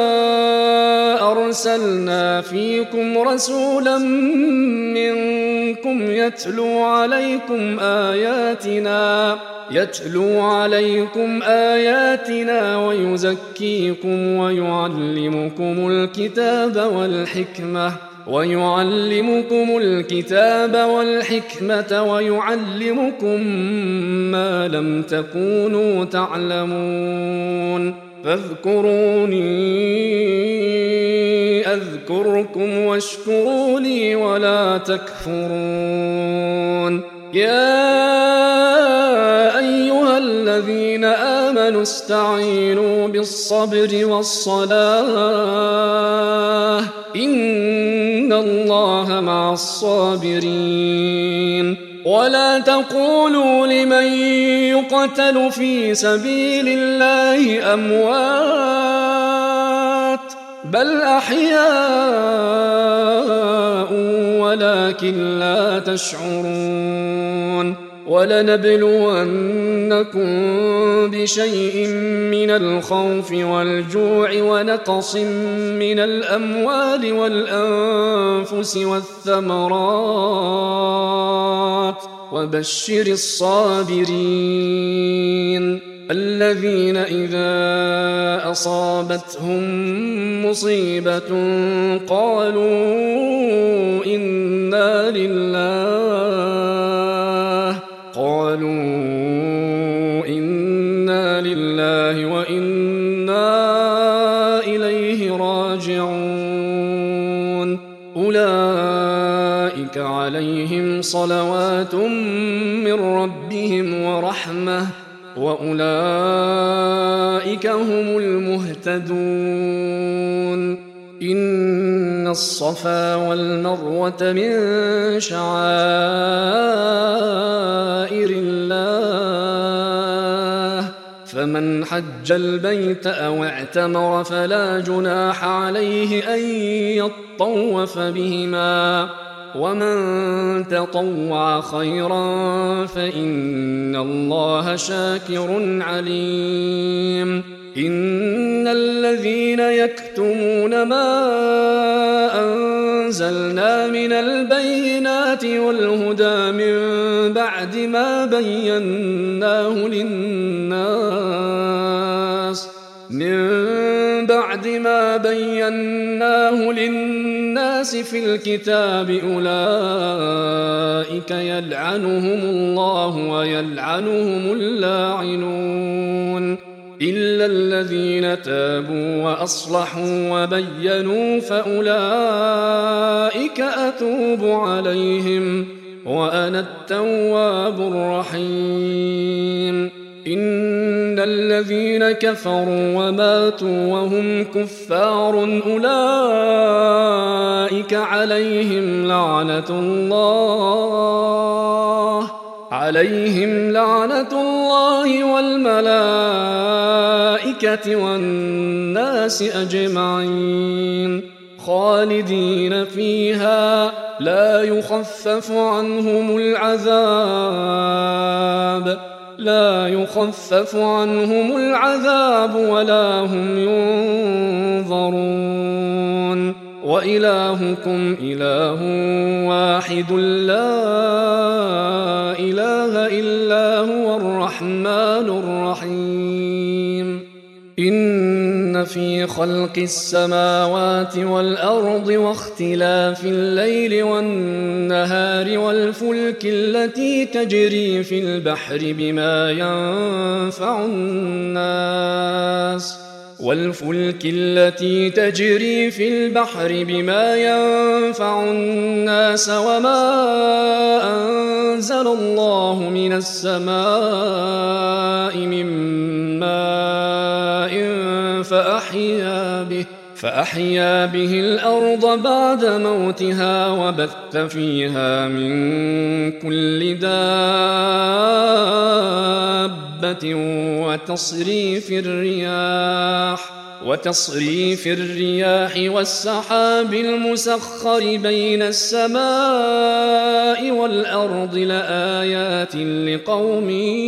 أرسلنا فيكم رسولا منكم يتلو عليكم آياتنا يتلو عليكم آياتنا ويزكيكم ويعلمكم الكتاب والحكمة ويعلمكم الكتاب والحكمة ويعلمكم ما لم تكونوا تعلمون فاذكروني أذكركم واشكروا لي ولا تكفرون يا أيها الذين آمنوا استعينوا بالصبر والصلاة إن الله مع الصابرين ولا تقولوا لمن يقتل في سبيل الله أموات بل أحياء ولكن لا تشعرون ولنبلونكم بشيء من الخوف والجوع ونقص من الأموال والأنفس والثمرات وبشر الصابرين الذين إذا أصابتهم مصيبة قالوا إنا لله قالوا إنا لله وإنا إليه راجعون أولئك عليهم صلوات من ربهم ورحمة وأولئك هم المهتدون إن الصفا والمروة من شعائر الله فمن حج البيت أو اعتمر فلا جناح عليه أن يطوف بهما ومن تطوع خيرا فإن الله شاكر عليم إن الذين يكتمون ما أنزلنا من البينات والهدى من بعد ما بيناه للناس من بعد ما بيناه للناس في الكتاب أولئك يلعنهم الله ويلعنهم اللاعنون إلا الذين تابوا وأصلحوا وبينوا فأولئك أتوب عليهم وأنا التواب الرحيم إن الذين كفروا وماتوا وهم كفار أولئك عليهم لعنة الله عليهم لعنة الله والملائكة الجنة والناس أجمعين خالدين فيها لا يخفف عنهم العذاب لا يخفف عنهم العذاب ولا هم ينظرون وإلهكم إله واحد لا إله إلا هو الرحمن الرحيم إن في خلق السماوات والأرض واختلاف الليل والنهار والفلك التي تجري في البحر بما ينفع الناس والفلك التي تجري في البحر بما ينفع الناس وما أنزل الله من السماء من ماء فأحيا به فأحيا به الأرض بعد موتها وبث فيها من كل دابة وتصريف الرياح وتصريف الرياح والسحاب المسخر بين السماء والأرض لآيات لقوم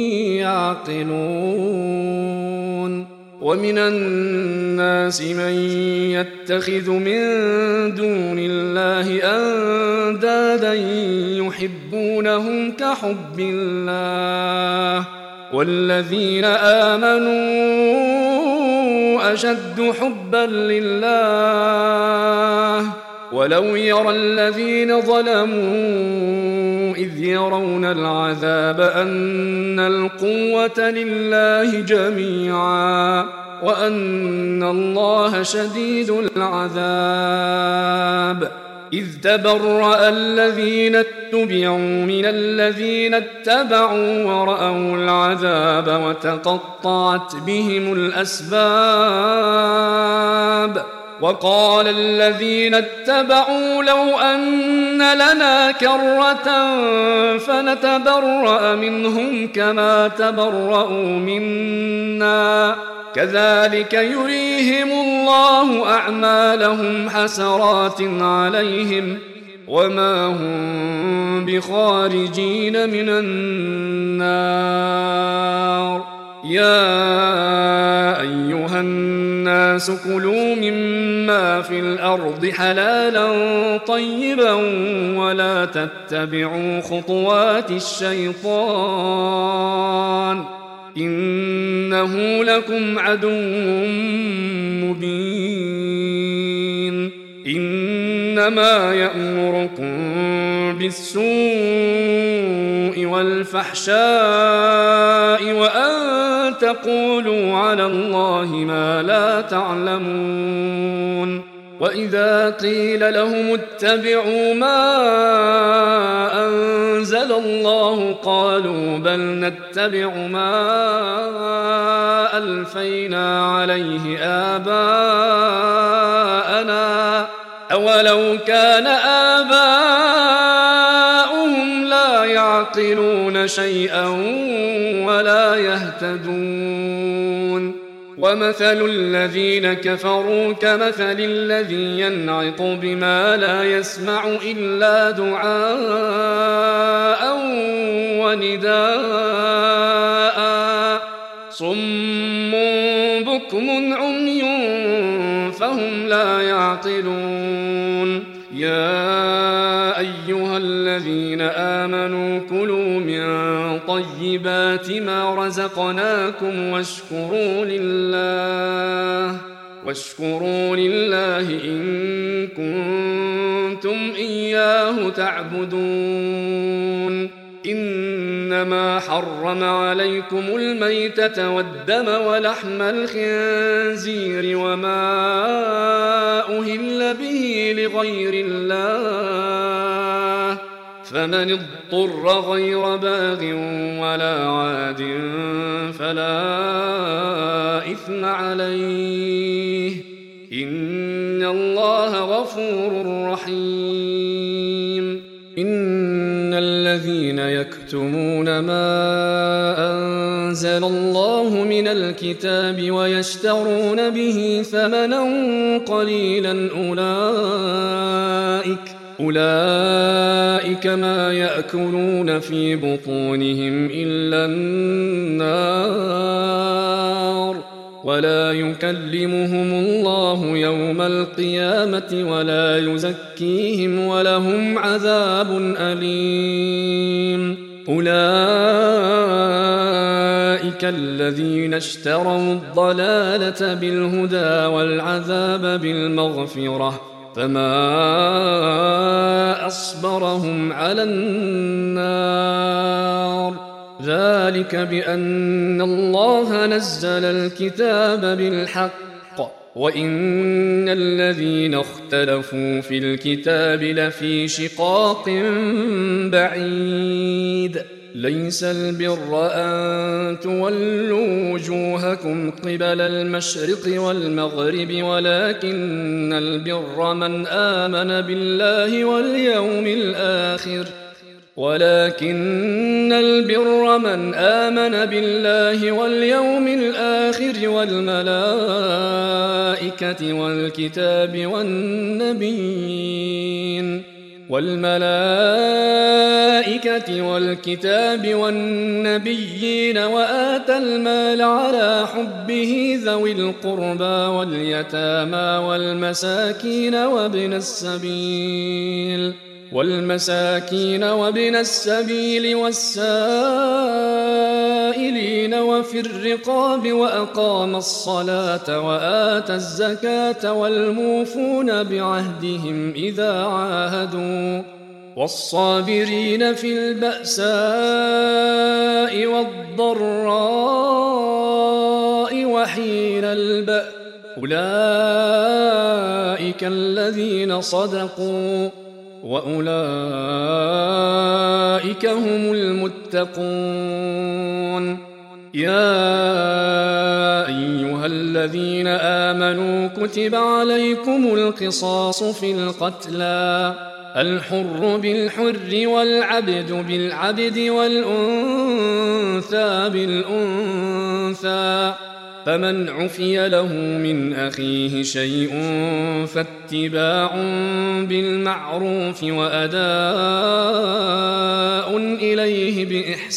يعقلون ومن الناس من يتخذ من دون الله أندادا يحبونهم كحب الله والذين آمنوا أشد حبا لله ولو يرى الذين ظلموا إذ يرون العذاب أن القوة لله جميعا وأن الله شديد العذاب إذ تبرأ الذين اتبعوا من الذين اتبعوا ورأوا العذاب وتقطعت بهم الأسباب وقال الذين اتبعوا لو أن لنا كرة فنتبرأ منهم كما تبرأوا منا كذلك يريهم الله أعمالهم حسرات عليهم وما هم بخارجين من النار يا أيها الناس كلوا مما في الأرض حلالا طيبا ولا تتبعوا خطوات الشيطان إنه لكم عدو مبين إنما يأمركم بالسوء والفحشاء وأن تقولوا على الله ما لا تعلمون وإذا قيل لهم اتبعوا ما أنزل الله قالوا بل نتبع ما ألفينا عليه آباءنا أولو كان آباؤهم لا يعقلون شيئا ولا يهتدون ومثل الذين كفروا كمثل الذي ينعق بما لا يسمع إلا دعاء ونداء صم بكم عمي فهم لا يعقلون يا أيها الذين آمنوا كلوا من طيبات ما رزقناكم واشكروا لله واشكروا لله إن كنتم إياه تعبدون إنما حرم عليكم الميتة والدم ولحم الخنزير وما أهل به لغير الله فمن اضطر غير باغ ولا عاد فلا إثم عليه إن الله غفور رحيم إن الذين يكتمون ما أنزل الله من الكتاب ويشترون به ثمنا قليلا أولئك أولئك ما يأكلون في بطونهم إلا النار ولا يكلمهم الله يوم القيامة ولا يزكيهم ولهم عذاب أليم. أولئك الذين اشتروا الضلالة بالهدى والعذاب بالمغفرة فما أصبرهم على النار ذلك بأن الله نزل الكتاب بالحق وإن الذين اختلفوا في الكتاب لفي شقاق بعيد. ليس البر أن تولوا وجوهكم قبل المشرق والمغرب ولكن البر من آمن بالله واليوم الآخر ولكن البر من آمن بالله واليوم الآخر والملائكة والكتاب والنبيين والملائكة والكتاب والنبيين وآتى المال على حبه ذوي القربى واليتامى والمساكين وابن السبيل والمساكين وابن السبيل والسائلين وفي الرقاب وأقام الصلاة وآتى الزكاة والموفون بعهدهم إذا عاهدوا والصابرين في البأساء والضراء وحين البأس أولئك الذين صدقوا وأولئك هم المتقون. يا أيها الذين آمنوا كتب عليكم القصاص في القتلى الحر بالحر والعبد بالعبد والأنثى بالأنثى فمن عفي له من أخيه شيء فاتباع بالمعروف وأداء إليه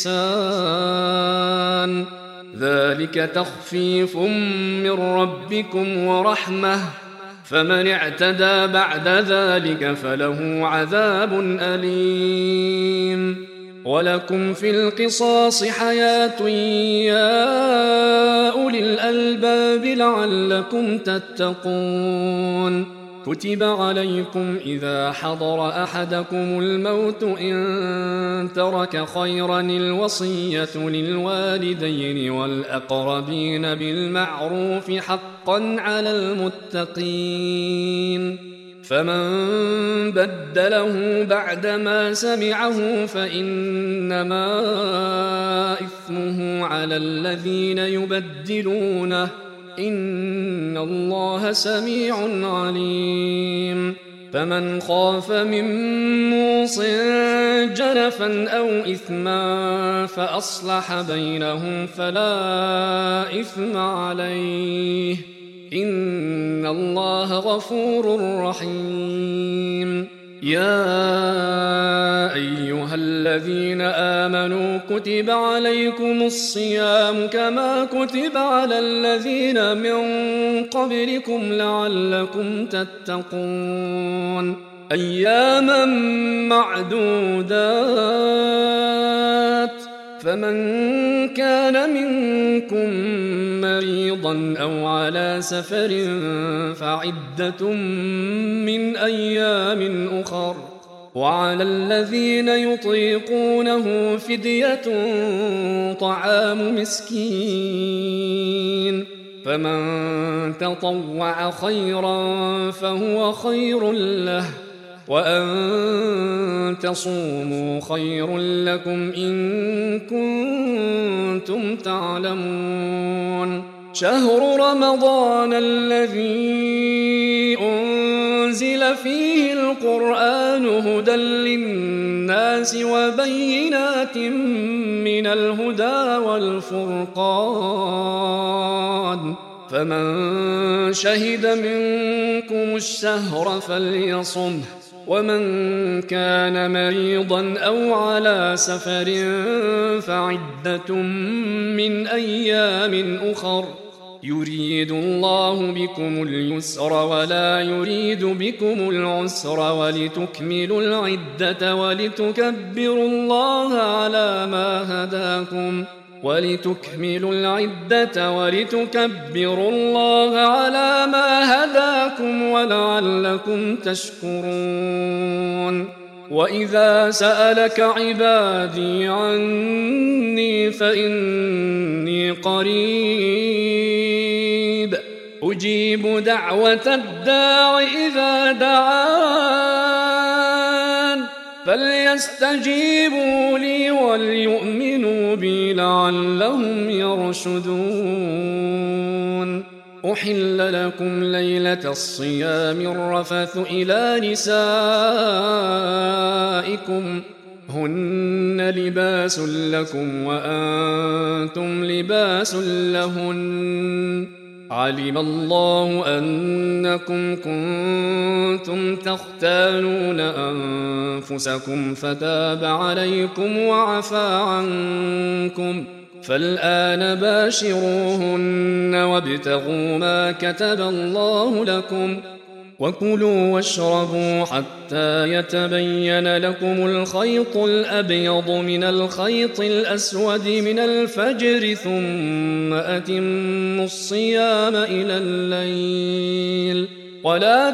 بإحسان ذلك تخفيف من ربكم ورحمة فمن اعتدى بعد ذلك فله عذاب أليم. ولكم في القصاص حياة يا أولي الألباب لعلكم تتقون. كتب عليكم إذا حضر أحدكم الموت إن ترك خيرا الوصية للوالدين والأقربين بالمعروف حقا على المتقين. فمن بدله بعدما سمعه فإنما إثمه على الذين يبدلونه إن الله سميع عليم. فمن خاف من موص جنفا أو إثما فأصلح بينهم فلا إثم عليه إن الله غفور رحيم. يا أيها الذين آمنوا كتب عليكم الصيام كما كتب على الذين من قبلكم لعلكم تتقون. أياما معدودات فمن كان منكم مريضا أو على سفر فعدة من أيام أخر وعلى الذين يطيقونه فدية طعام مسكين فمن تطوع خيرا فهو خير له وأن تصوموا خير لكم إن كنتم تعلمون. شهر رمضان الذي أنزل فيه فيه القرآن هدى للناس وبينات من الهدى والفرقان فمن شهد منكم الشهر فليصمه ومن كان مريضا أو على سفر فعدة من أيام أخر يريد الله بكم اليسر ولا يريد بكم العسر ولتكملوا العدة ولتكبروا الله على ما هداكم ولتكملوا العدة ولتكبروا الله على ما هداكم ولعلكم تشكرون وإذا سألك عبادي عني فإني قريب أجيب دعوة الداع إذا دعان فليستجيبوا لي وليؤمنوا بي لعلهم يرشدون أحل لكم ليلة الصيام الرفث إلى نسائكم هن لباس لكم وأنتم لباس لهن علم الله أنكم كنتم تختانون أنفسكم فتاب عليكم وعفى عنكم فالآن باشروهن وابتغوا ما كتب الله لكم وكلوا واشربوا حتى يتبين لكم الخيط الأبيض من الخيط الأسود من الفجر ثم أتموا الصيام إلى الليل ولا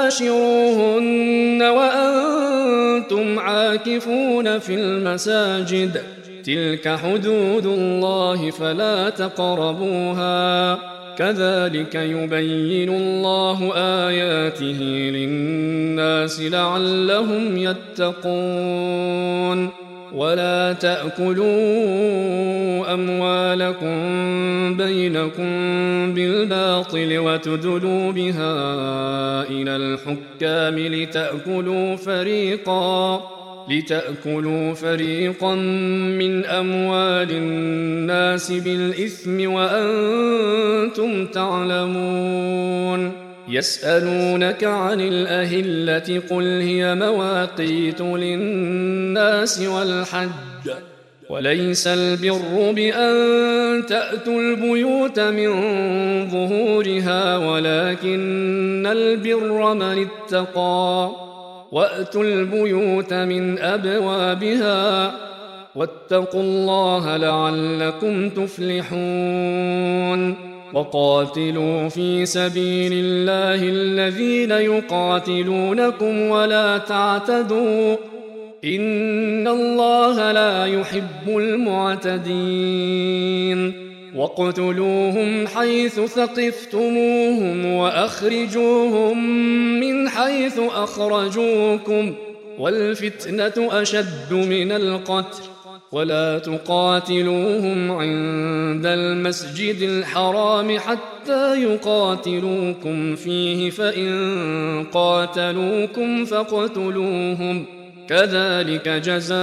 تباشروهن وأنتم عاكفون في المساجد تلك حدود الله فلا تقربوها كذلك يبين الله آياته للناس لعلهم يتقون ولا تأكلوا أموالكم بينكم بالباطل وتدلوا بها إلى الحكام لتأكلوا فريقا لتأكلوا فريقا من أموال الناس بالإثم وأنتم تعلمون يسألونك عن الأهلة قل هي مواقيت للناس والحج وليس البر بأن تأتوا البيوت من ظهورها ولكن البر من اتقى وأتوا البيوت من أبوابها واتقوا الله لعلكم تفلحون وقاتلوا في سبيل الله الذين يقاتلونكم ولا تعتدوا إن الله لا يحب المعتدين واقتلوهم حيث ثقفتموهم وأخرجوهم من حيث أخرجوكم والفتنة أشد من القتل ولا تقاتلوهم عند المسجد الحرام حتى يقاتلوكم فيه فإن قاتلوكم فاقتلوهم كذلك جزاء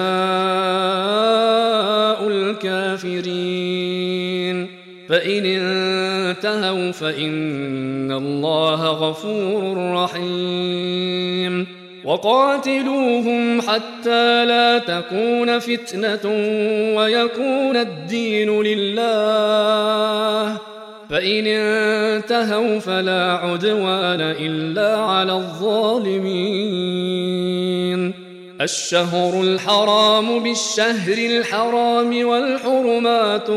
الكافرين فإن انتهوا فإن الله غفور رحيم وقاتلوهم حتى لا تكون فتنة ويكون الدين لله فإن انتهوا فلا عدوان إلا على الظالمين الشهر الحرام بالشهر الحرام والحرمات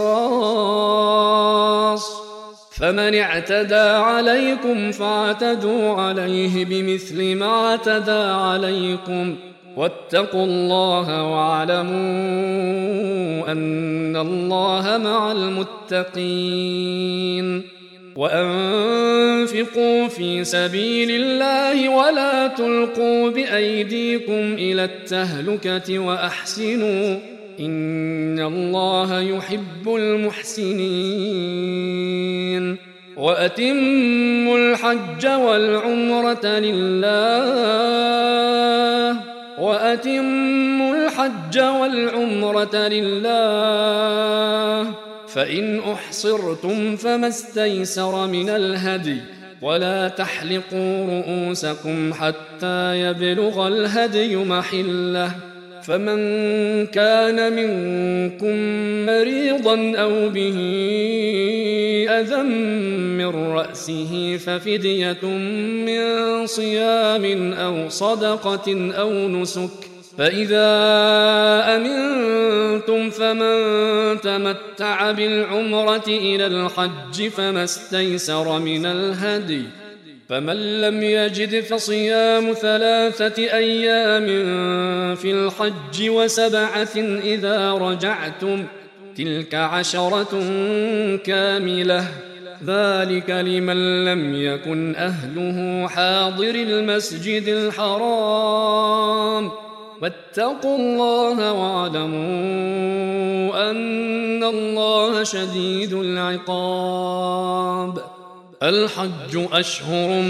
قصاص فمن اعتدى عليكم فاعتدوا عليه بمثل ما اعتدى عليكم واتقوا الله واعلموا أن الله مع المتقين وأنفقوا في سبيل الله ولا تلقوا بأيديكم إلى التهلكة وأحسنوا إن الله يحب المحسنين وأتموا الحج والعمرة لله وأتموا الحج والعمرة لله فإن أحصرتم فما استيسر من الهدي ولا تحلقوا رؤوسكم حتى يبلغ الهدي محله فمن كان منكم مريضا أو به أذى من رأسه ففدية من صيام أو صدقة أو نسك فإذا أمنتم فمن تمتع بالعمرة إلى الحج فما استيسر من الهدي فمن لم يجد فصيام ثلاثة أيام في الحج وسبعة إذا رجعتم تلك عشرة كاملة ذلك لمن لم يكن أهله حاضر المسجد الحرام واتقوا الله واعلموا أن الله شديد العقاب. الحج أشهر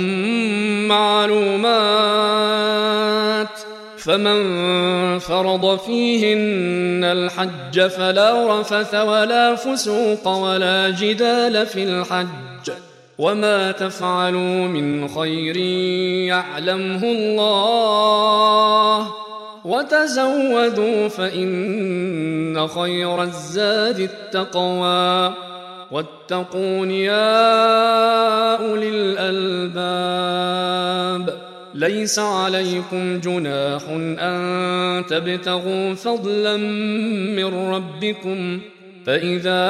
معلومات فمن فرض فيهن الحج فلا رفث ولا فسوق ولا جدال في الحج وما تفعلوا من خير يعلمه الله وتزودوا فإن خير الزاد التقوى واتقون يا أولي الألباب. ليس عليكم جناح أن تبتغوا فضلا من ربكم فإذا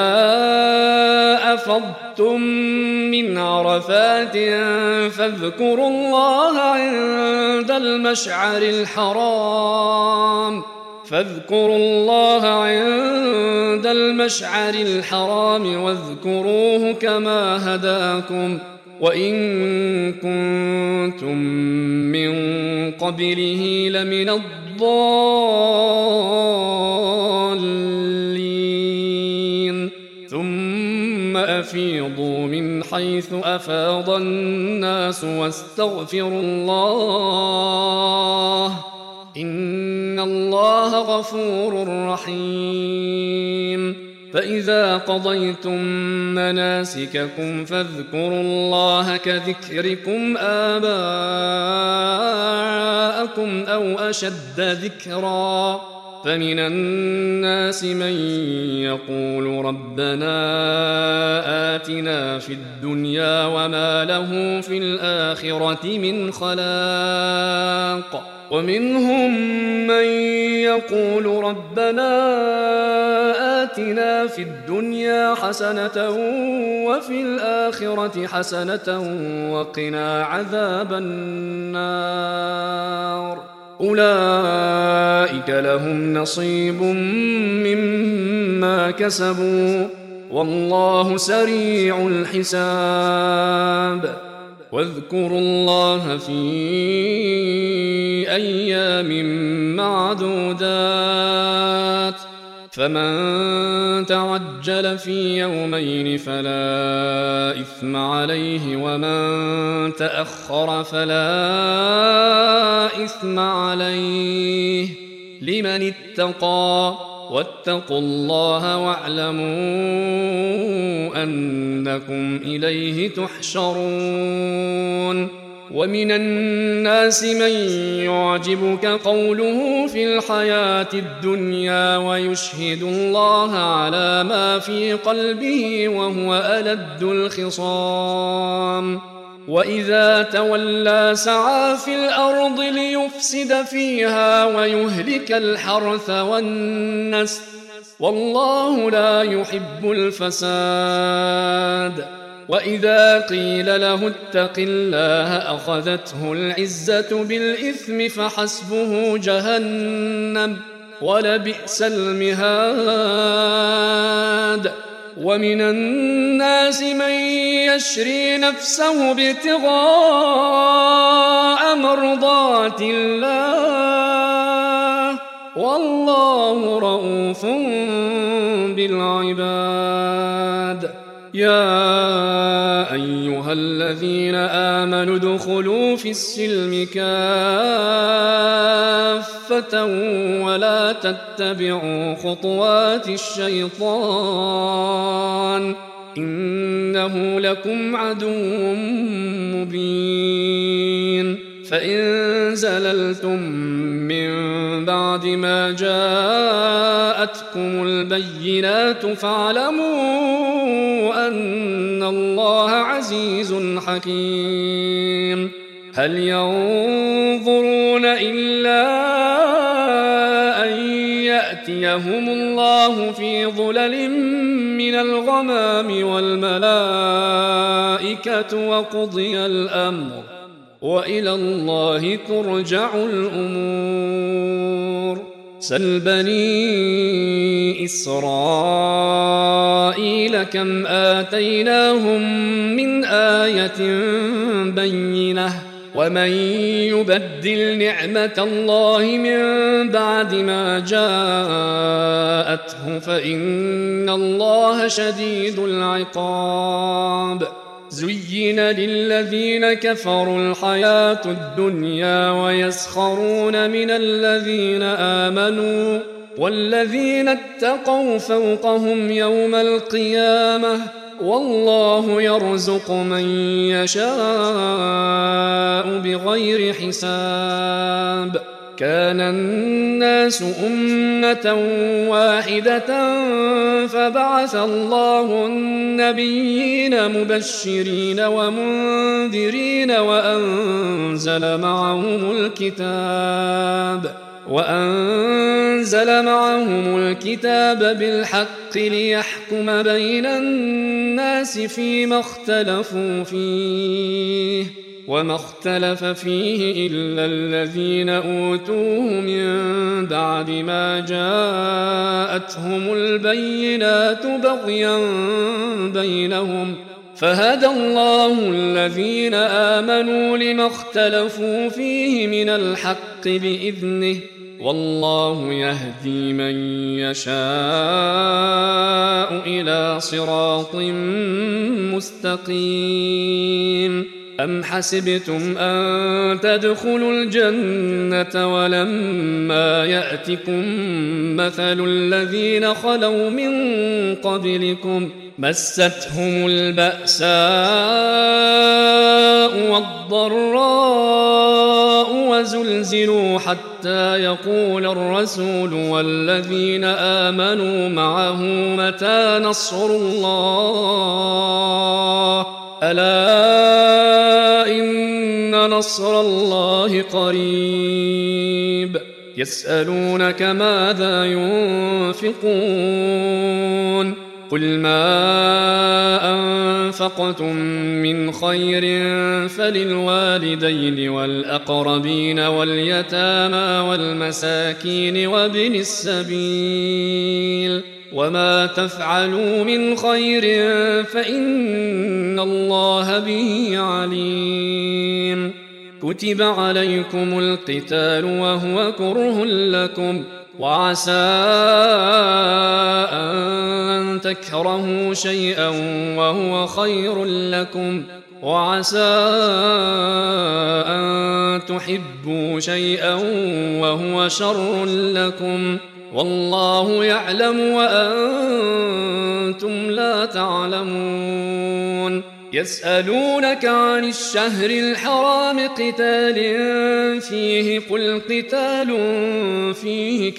أفضتم من عرفات فاذكروا الله عند المشعر الحرام فاذكروا الله عند المشعر الحرام واذكروه كما هداكم وإن كنتم من قبله لمن الضالين ثم أفيضوا من حيث أفاض الناس واستغفروا الله إن الله غفور رحيم. فإذا قضيتم مناسككم فاذكروا الله كذكركم آباءكم أو أشد ذكرا فمن الناس من يقول ربنا آتنا في الدنيا وما له في الآخرة من خلاق ومنهم من يقول ربنا آتنا في الدنيا حسنة وفي الآخرة حسنة وقنا عذاب النار أولئك لهم نصيب مما كسبوا والله سريع الحساب. واذكروا الله في أيام معدودات فمن تعجل في يومين فلا إثم عليه ومن تأخر فلا إثم عليه لمن اتقى واتقوا الله واعلموا أنكم إليه تحشرون. ومن الناس من يعجبك قوله في الحياة الدنيا ويشهد الله على ما في قلبه وهو ألد الخصام وإذا تولى سعى في الأرض ليفسد فيها ويهلك الحرث والنسل والله لا يحب الفساد. وإذا قيل له اتق الله أخذته العزة بالإثم فحسبه جهنم ولبئس المهاد. ومن الناس من يشري نفسه ابتغاء مرضات الله والله رؤوف بالعباد. يا أيها الذين آمنوا ادخلوا في السلم كافة ولا تتبعوا خطوات الشيطان إنه لكم عدو مبين فإن زللتم من بعد ما جاءتكم البينات فاعلموا أن الله عزيز حكيم هل ينظرون إلا أن يأتيهم الله في ظلل من الغمام والملائكة وقضي الأمر وإلى الله ترجع الأمور سل بني إسرائيل كم آتيناهم من آية بينة ومن يبدل نعمة الله من بعد ما جاءته فإن الله شديد العقاب زين للذين كفروا الحياة الدنيا ويسخرون من الذين آمنوا والذين اتقوا فوقهم يوم القيامة والله يرزق من يشاء بغير حساب كان الناس أمة واحدة فبعث الله النبيين مبشرين ومنذرين وأنزل معهم الكتاب وأنزل معهم الكتاب بالحق ليحكم بين الناس فيما اختلفوا فيه وما اختلف فيه إلا الذين أوتوه من بعد ما جاءتهم البينات بغيا بينهم فهدى الله الذين آمنوا لما اختلفوا فيه من الحق بإذنه والله يهدي من يشاء إلى صراط مستقيم أم حسبتم أن تدخلوا الجنة ولما يأتكم مثل الذين خلوا من قبلكم مستهم البأساء والضراء وزلزلوا حتى يقول الرسول والذين آمنوا معه متى نصر الله ألا إن نصر الله قريب يسألونك ماذا ينفقون قل ما أنفقتم من خير فللوالدين والأقربين واليتامى والمساكين وابن السبيل وما تفعلوا من خير فإن الله به عليم كتب عليكم القتال وهو كره لكم وعسى أن تكرهوا شيئا وهو خير لكم وعسى أن تحبوا شيئا وهو شر لكم والله يعلم وأنتم لا تعلمون يسألونك عن الشهر الحرام قتال فيه قل قتال فيه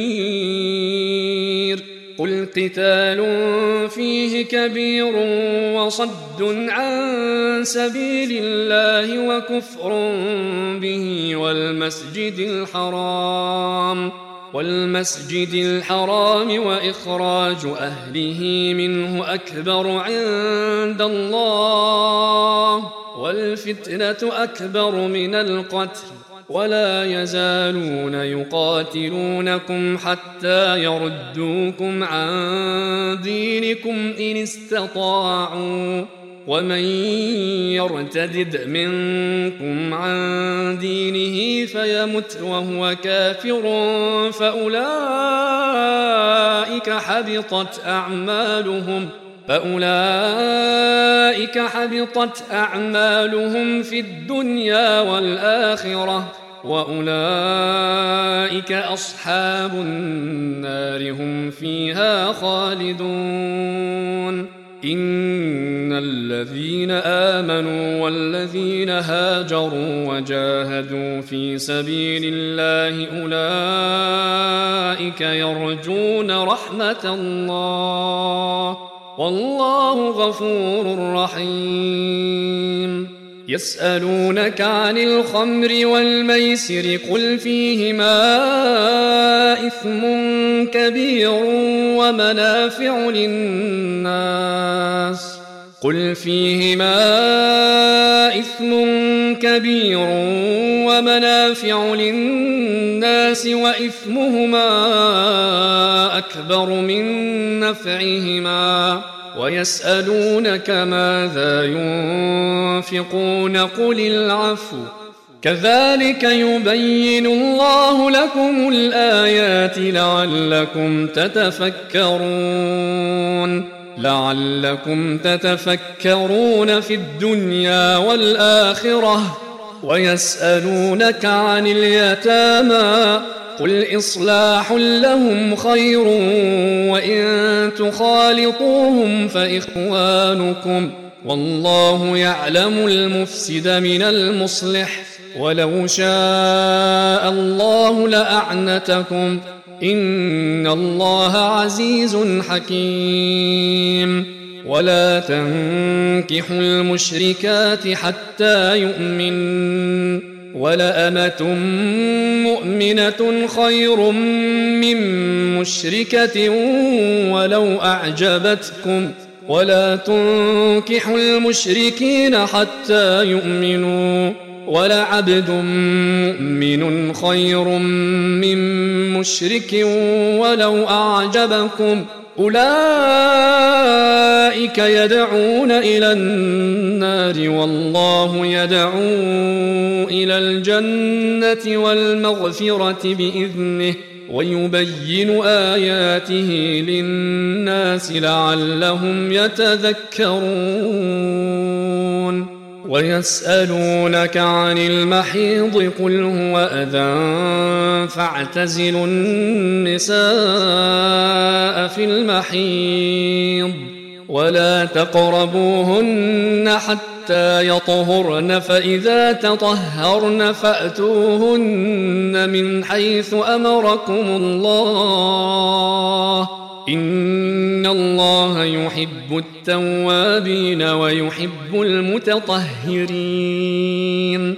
كبير قل قتال فيه كبير وصد عن سبيل الله وكفر به والمسجد الحرام والمسجد الحرام وإخراج أهله منه أكبر عند الله والفتنة أكبر من القتل ولا يزالون يقاتلونكم حتى يردوكم عن دينكم إن استطاعوا ومن يرتدد منكم عن دينه فيمت وهو كافر فأولئك حبطت أعمالهم فأولئك حبطت أعمالهم في الدنيا والآخرة وأولئك أصحاب النار هم فيها خالدون إن الذين آمنوا والذين هاجروا وجاهدوا في سبيل الله أولئك يرجون رحمة الله والله غفور رحيم يسألونك عن الخمر والميسر قل فيهما إثم كبير ومنافع للناس قل فيهما إثم كبير ومنافع للناس وإثمهما أكبر من نفعهما ويسألونك ماذا ينفقون قل العفو كذلك يبين الله لكم الآيات لعلكم تتفكرون لعلكم تتفكرون في الدنيا والآخرة ويسألونك عن اليتامى قل إصلاح لهم خير وإن تخالطوهم فإخوانكم والله يعلم المفسد من المصلح ولو شاء الله لأعنتكم إن الله عزيز حكيم ولا تنكحوا المشركات حتى يؤمنوا ولأمة مؤمنة خير من مشركة ولو أعجبتكم ولا تنكحوا المشركين حتى يؤمنوا ولعبد مؤمن خير من مشرك ولو أعجبكم أولئك يدعون إلى النار والله يدعو إلى الجنة والمغفرة بإذنه ويبين آياته للناس لعلهم يتذكرون ويسألونك عن المحيض قل هو أذى فاعتزلوا النساء في المحيض ولا تقربوهن حتى يطهرن فإذا تطهرن فأتوهن من حيث أمركم الله إن الله يحب التوابين ويحب المتطهرين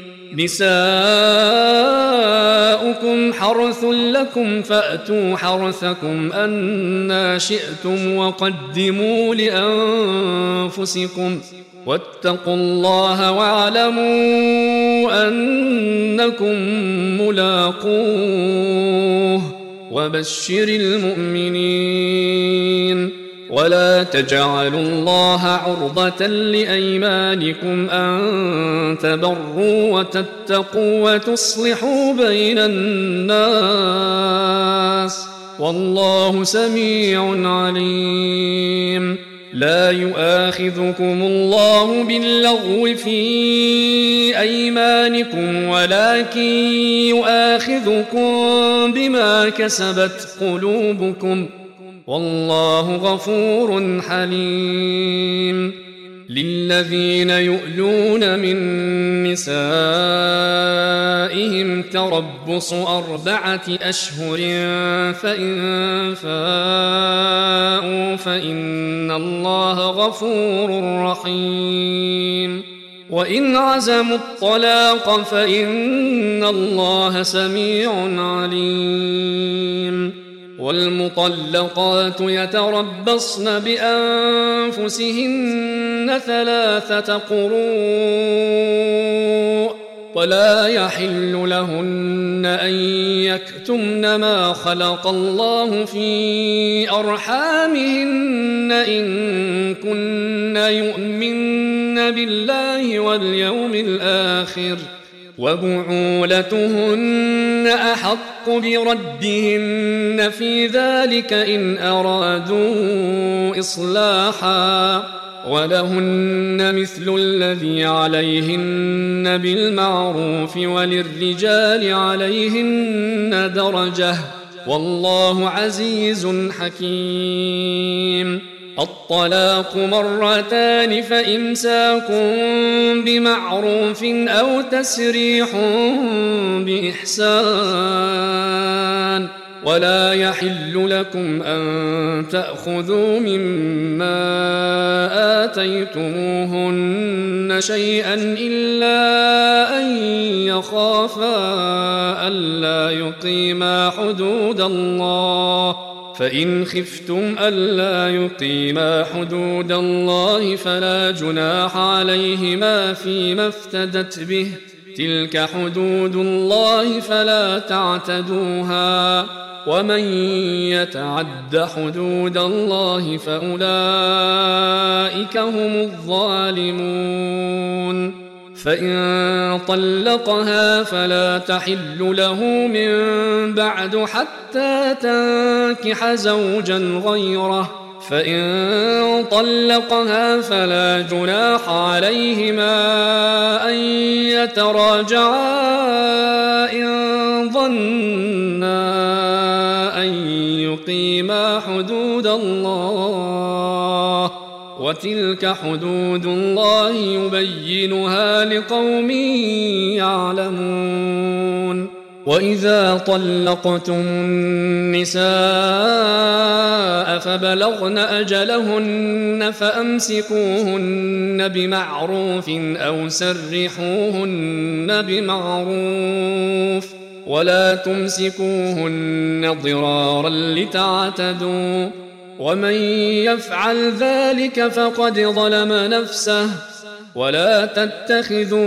نساؤكم حرث لكم فأتوا حرثكم أنى شئتم وقدموا لأنفسكم واتقوا الله واعلموا أنكم ملاقوه وبشر المؤمنين ولا تجعلوا الله عرضة لأيمانكم أن تبروا وتتقوا وتصلحوا بين الناس والله سميع عليم لا يؤاخذكم الله باللغو في أيمانكم ولكن يؤاخذكم بما كسبت قلوبكم والله غفور حليم للذين يؤلون من نسائهم تربص أربعة أشهر فإن فاءوا فإن الله غفور رحيم وإن عزموا الطلاق فإن الله سميع عليم والمطلقات يتربصن بأنفسهن ثلاثة قروء ولا يحل لهن أن يكتمن ما خلق الله في أرحامهن إن كن يؤمن بالله واليوم الآخر وبعولتهن أحق بردهن في ذلك إن أرادوا إصلاحا ولهن مثل الذي عليهن بالمعروف وللرجال عليهن درجة والله عزيز حكيم. الطلاق مرتان فإمساك بمعروف أو تسريح بإحسان ولا يحل لكم أن تأخذوا مما آتيتموهن شيئا إلا أن يخافا ألا يقيما حدود الله فإن خفتم ألا يقيما حدود الله فلا جناح عليهما فيما افتدت به تلك حدود الله فلا تعتدوها ومن يتعد حدود الله فأولئك هم الظالمون. فإن طلقها فلا تحل له من بعد حتى تنكح زوجا غيره فإن طلقها فلا جناح عليهما أن يتراجعا إن ظنا أن يقيما حدود الله وتلك حدود الله يبينها لقوم يعلمون. وإذا طلقتم النساء فبلغن أجلهن فأمسكوهن بمعروف أو سرحوهن بمعروف ولا تمسكوهن ضرارا لتعتدوا ومن يفعل ذلك فقد ظلم نفسه ولا تتخذوا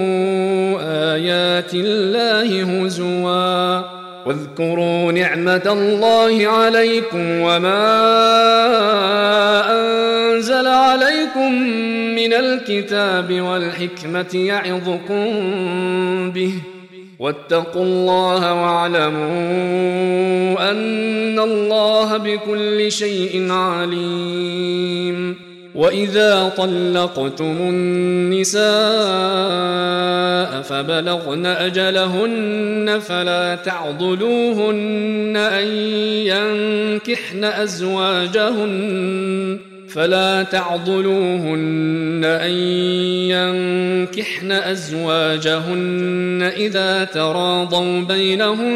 آيات الله هزوا واذكروا نعمة الله عليكم وما أنزل عليكم من الكتاب والحكمة يعظكم به واتقوا الله واعلموا أن الله بكل شيء عليم. وإذا طلقتم النساء فبلغن أجلهن فلا تعضلوهن أن ينكحن أزواجهن فلا تعضلوهن أن ينكحن أزواجهن إذا تراضوا بينهم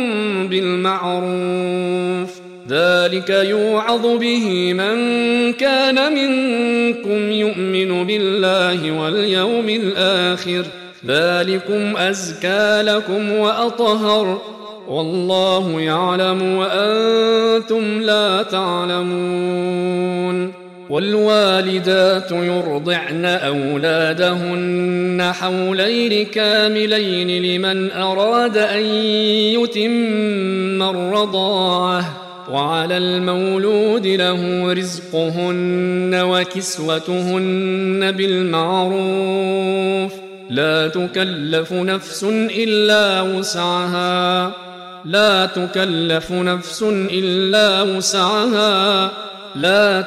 بالمعروف ذلك يوعظ به من كان منكم يؤمن بالله واليوم الآخر ذلكم أزكى لكم وأطهر والله يعلم وأنتم لا تعلمون. والوالدات يرضعن أولادهن حولين كاملين لمن أراد أن يتم الرضاعة وعلى المولود له رزقهن وكسوتهن بالمعروف لا تكلف نفس إلا وسعها لا تكلف نفس إلا وسعها لا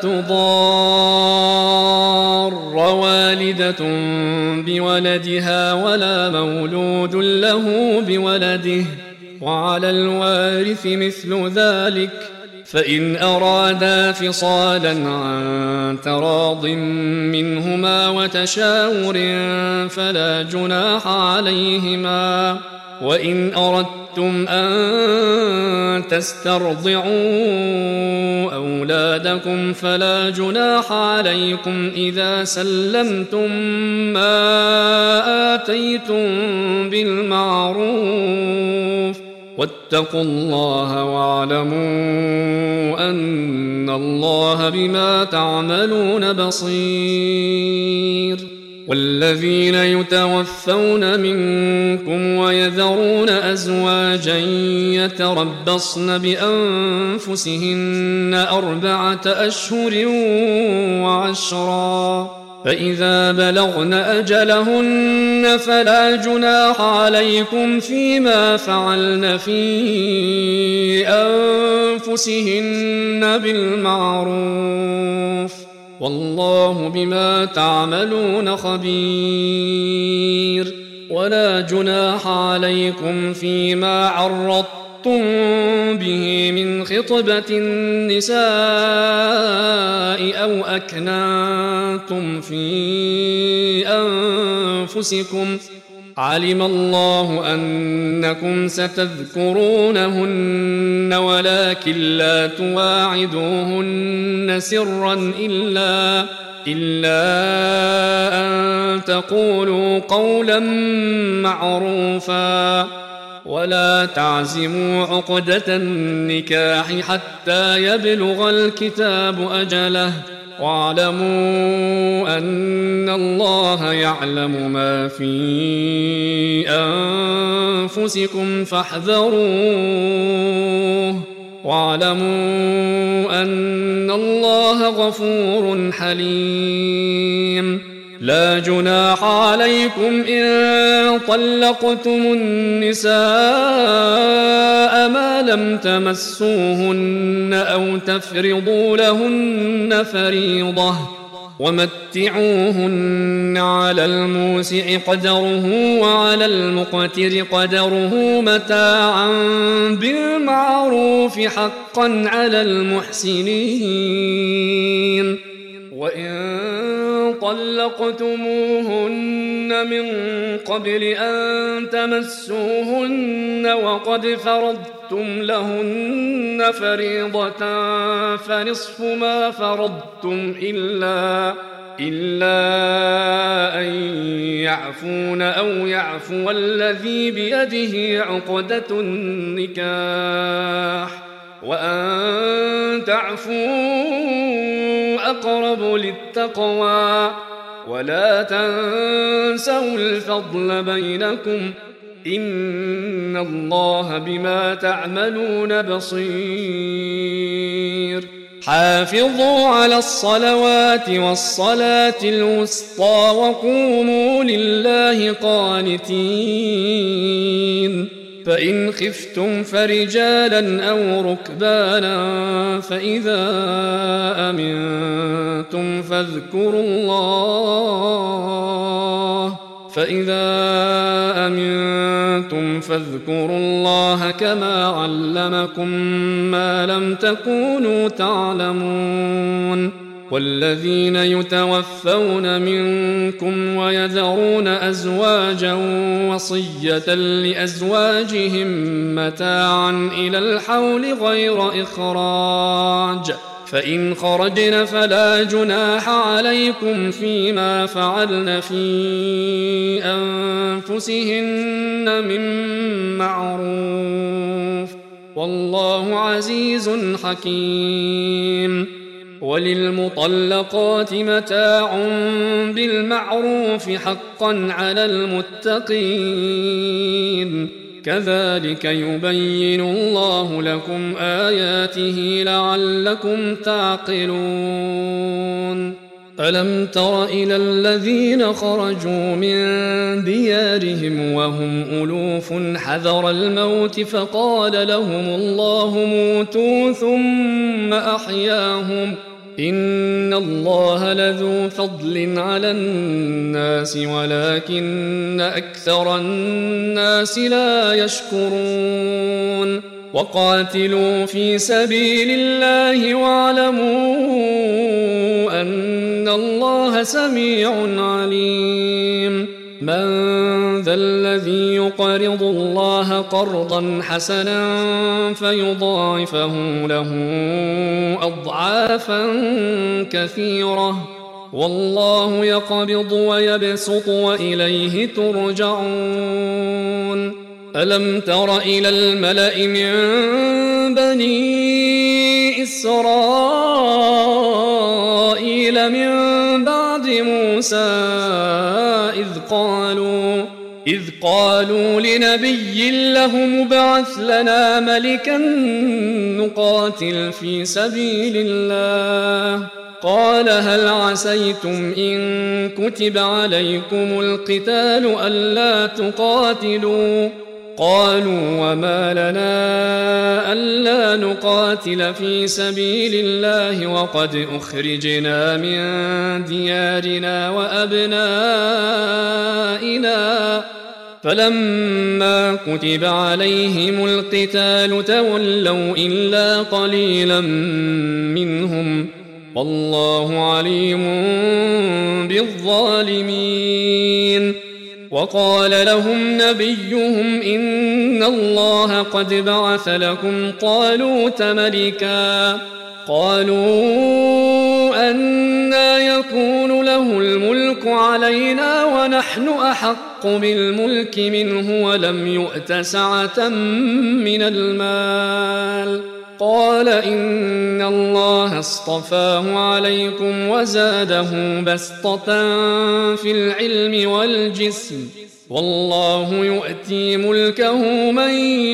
تضار والدة بولدها ولا مولود له بولده وعلى الوارث مثل ذلك فإن أرادا فصالا عن تراض منهما وتشاور فلا جناح عليهما. وإن أردتم أن تسترضعوا أولادكم فلا جناح عليكم إذا سلمتم ما آتيتم بالمعروف واتقوا الله واعلموا أن الله بما تعملون بصير. والذين يتوفون منكم ويذرون أزواجا يتربصن بأنفسهن أربعة أشهر وعشرا فإذا بلغن أجلهن فلا جناح عليكم فيما فعلن في أنفسهن بالمعروف والله بما تعملون خبير ولا جناح عليكم فيما عرضتم به من خطبة النساء أو أكننتم في أنفسكم علم الله أنكم ستذكرونهن ولكن لا تواعدوهن سرا إلا إلا أن تقولوا قولا معروفا ولا تعزموا عقدة النكاح حتى يبلغ الكتاب أجله واعلموا أن الله يعلم ما في أنفسكم فاحذروه واعلموا أن الله غفور حليم لا جناح عليكم إن طلقتم النساء ما لم تمسوهن أو تفرضوا لهن فريضة ومتعوهن على الموسع قدره وعلى المقتر قدره متاعا بالمعروف حقا على المحسنين وإن طلقتموهن من قبل أن تمسوهن وقد فرضتم لهن فريضة فنصف ما فرضتم إلا إلا أن يعفون أو يعفو الذي بيده عقدة النكاح وأن تعفوا أقرب للتقوى ولا تنسوا الفضل بينكم إن الله بما تعملون بصير حافظوا على الصلوات والصلاة الوسطى وقوموا لله قانتين فإن خفتم فرجالا أو ركبانا فإذا أمنتم فاذكروا الله فإذا أمنتم فاذكروا الله كما علمكم ما لم تكونوا تعلمون والذين يتوفون منكم ويذرون أزواجا وصية لأزواجهم متاعا إلى الحول غير إخراج فإن خرجن فلا جناح عليكم فيما فعلن في أنفسهن من معروف والله عزيز حكيم وللمطلقات متاع بالمعروف حقا على المتقين كذلك يبين الله لكم آياته لعلكم تعقلون ألم تر إلى الذين خرجوا من ديارهم وهم ألوف حذر الموت فقال لهم الله موتوا ثم أحياهم إن الله لذو فضل على الناس ولكن أكثر الناس لا يشكرون وقاتلوا في سبيل الله واعلموا أن الله سميع عليم من ذا الذي يقرض الله قرضا حسنا فيضاعفه له أضعافا كثيرة والله يقبض ويبسط وإليه ترجعون ألم تر إلى الملأ من بني إسرائيل من بعد موسى إذ قالوا إذ قالوا لنبي له مبعث لنا ملكا نقاتل في سبيل الله قال هل عسيتم إن كتب عليكم القتال ألا تقاتلوا قالوا وما لنا ألا نقاتل في سبيل الله وقد أخرجنا من ديارنا وأبنائنا فلما كتب عليهم القتال تولوا إلا قليلا منهم والله عليم بالظالمين وقال لهم نبيهم إن الله قد بعث لكم طالوت ملكا قالوا أنى يكون له الملك علينا ونحن أحق بالملك منه ولم يؤت سعة من المال قال إن الله اصطفاه عليكم وزاده بسطة في العلم والجسم والله يؤتي ملكه من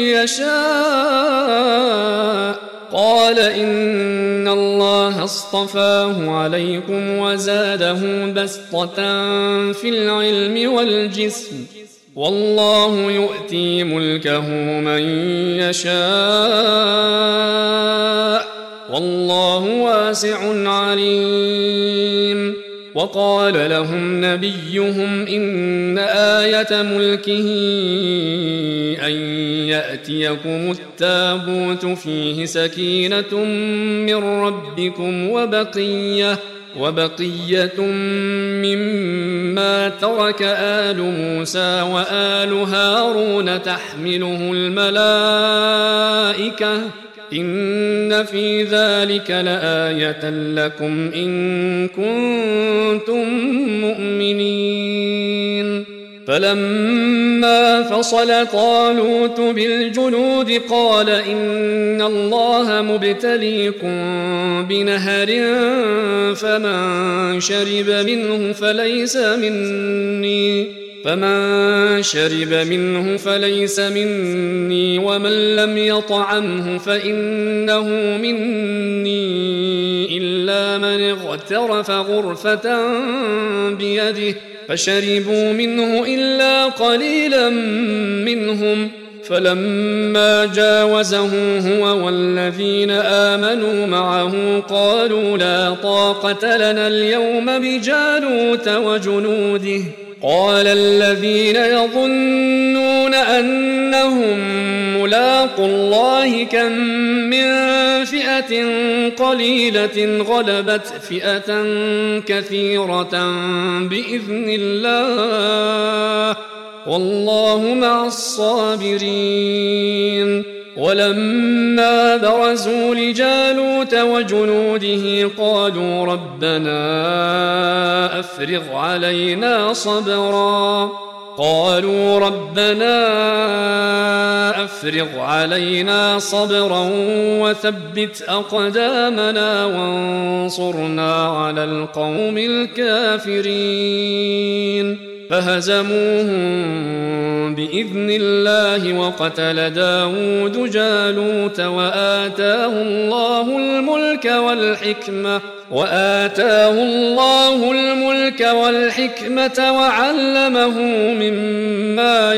يشاء قال إن الله اصطفاه عليكم وزاده بسطة في العلم والجسم والله يؤتي ملكه من يشاء والله واسع عليم وقال لهم نبيهم إن آية ملكه أن يأتيكم التابوت فيه سكينة من ربكم وبقية وبقية مما ترك آل موسى وآل هارون تحمله الملائكة إن في ذلك لآية لكم إن كنتم مؤمنين فلما فصل طالوت بالجنود قال إن الله مبتليكم بنهر فمن شرب منه فليس مني فمن شرب منه فليس مني ومن لم يطعمه فإنه مني إلا من اغترف غرفة بيده فشربوا منه إلا قليلا منهم فلما جاوزه هو والذين آمنوا معه قالوا لا طاقة لنا اليوم بجالوت وجنوده قال الذين يظنون أنهم ملاقوا الله كم من فئة قليلة غلبت فئة كثيرة بإذن الله والله مع الصابرين ولما برزوا لجالوت وجنوده قالوا ربنا أفرغ علينا صبرا قالوا ربنا أفرغ علينا صبرا وثبت أقدامنا وانصرنا على القوم الكافرين فهزموهم بإذن الله وقتل داود جالوت وآتاه الله الملك والحكمة وآتاه الله الملك والحكمة وعلمه مما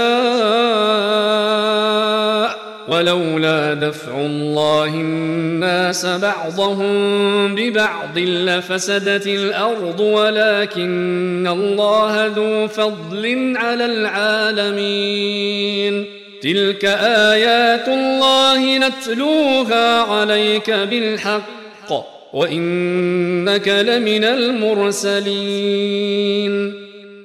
يشاء ولولا دفع الله الناس بعضهم ببعض لفسدت الأرض ولكن الله ذو فضل على العالمين تلك آيات الله نتلوها عليك بالحق وإنك لمن المرسلين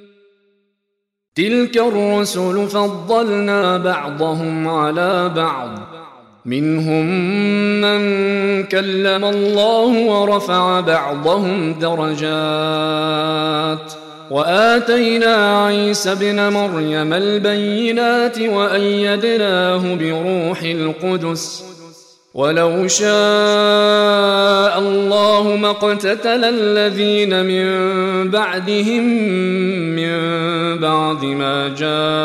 تلك الرسل فضلنا بعضهم على بعض منهم من كلم الله ورفع بعضهم درجات وآتينا عيسى ابن مريم البينات وأيدناه بروح القدس ولو شاء الله ما اقتتل الذين من بعدهم من بعد ما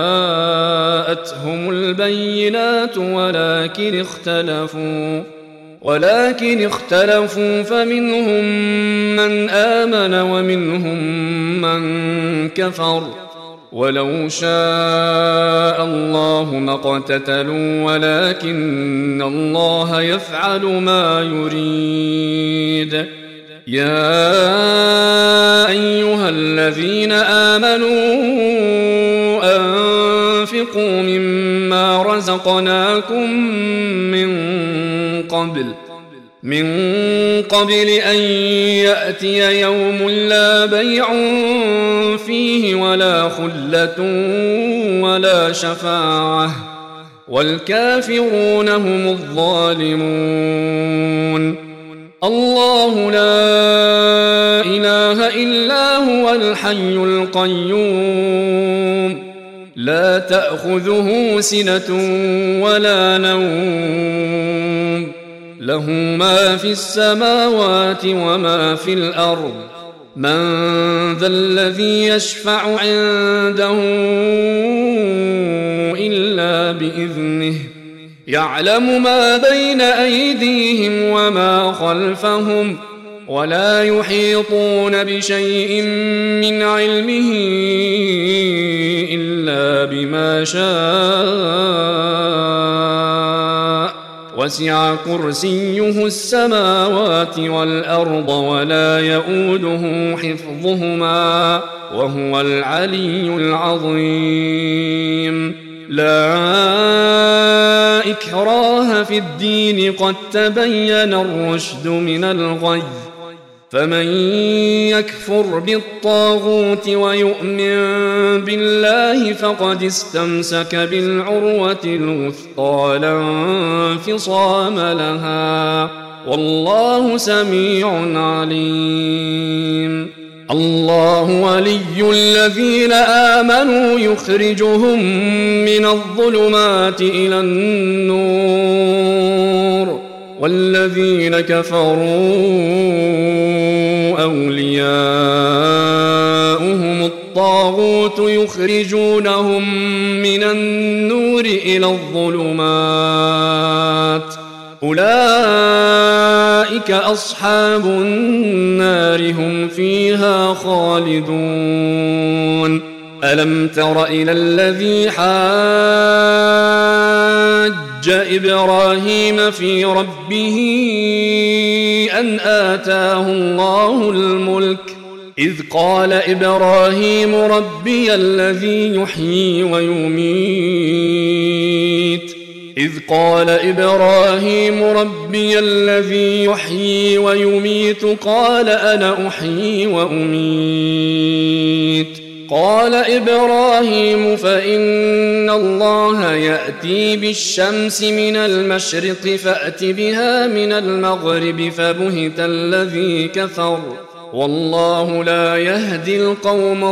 جاءتهم البينات ولكن اختلفوا ولكن اختلفوا فمنهم من آمن ومنهم من كفر ولو شاء الله ما اقتتلوا ولكن الله يفعل ما يريد. يا أيها الذين آمنوا أنفقوا مما رزقناكم من قبل من قبل أن يأتي يوم لا بيع فيه ولا خلة ولا شفاعة والكافرون هم الظالمون. الله لا إله إلا هو الحي القيوم لا تأخذه سنة ولا نوم له ما في السماوات وما في الأرض من ذا الذي يشفع عنده إلا بإذنه يعلم ما بين أيديهم وما خلفهم ولا يحيطون بشيء من علمه إلا بما شاء وسع كرسيه السماوات والأرض ولا يؤوده حفظهما وهو العلي العظيم. لا إكراه في الدين قد تبين الرشد من الغي فمن يكفر بالطاغوت ويؤمن بالله فقد استمسك بالعروة الوثقى لا انفصام لها والله سميع عليم. الله ولي الذين آمنوا يخرجهم من الظلمات إلى النور والذين كفروا أولياؤهم الطاغوت يخرجونهم من النور إلى الظلمات أولئك أصحاب النار هم فيها خالدون. ألم تر إلى الذي حاج إبراهيم في ربه أن آتاه الله الملك إذ قال إبراهيم ربي الذي يحيي ويميت إذ قال إبراهيم ربي الذي يحيي ويميت قال أنا أحيي وأميت قال إبراهيم فإن الله يأتي بالشمس من المشرق فأت بها من المغرب فبهت الذي كفر والله لا يهدي القوم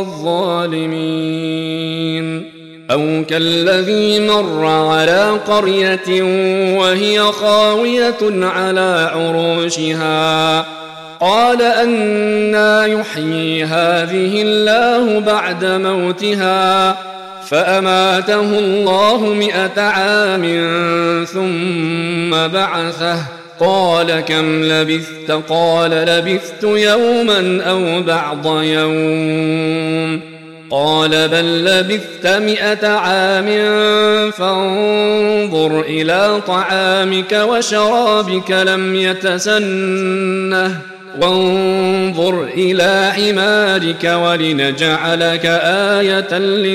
الظالمين. أو كالذي مر على قرية وهي خاوية على عروشها قال أنى يحيي هذه الله بعد موتها فأماته الله مئة عام ثم بعثه قال كم لبثت قال لبثت يوما أو بعض يوم قال بل لبثت مئة عام فانظر إلى طعامك وشرابك لم يتسنه وانظر إلى حمارك ولنجعلك آية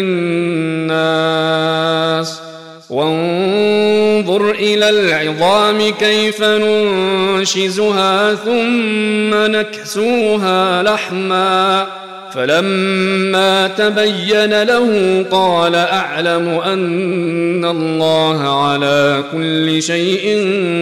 للناس وانظر إلى العظام كيف ننشزها ثم نكسوها لحما فلما تبين له قال أعلم أن الله على كل شيء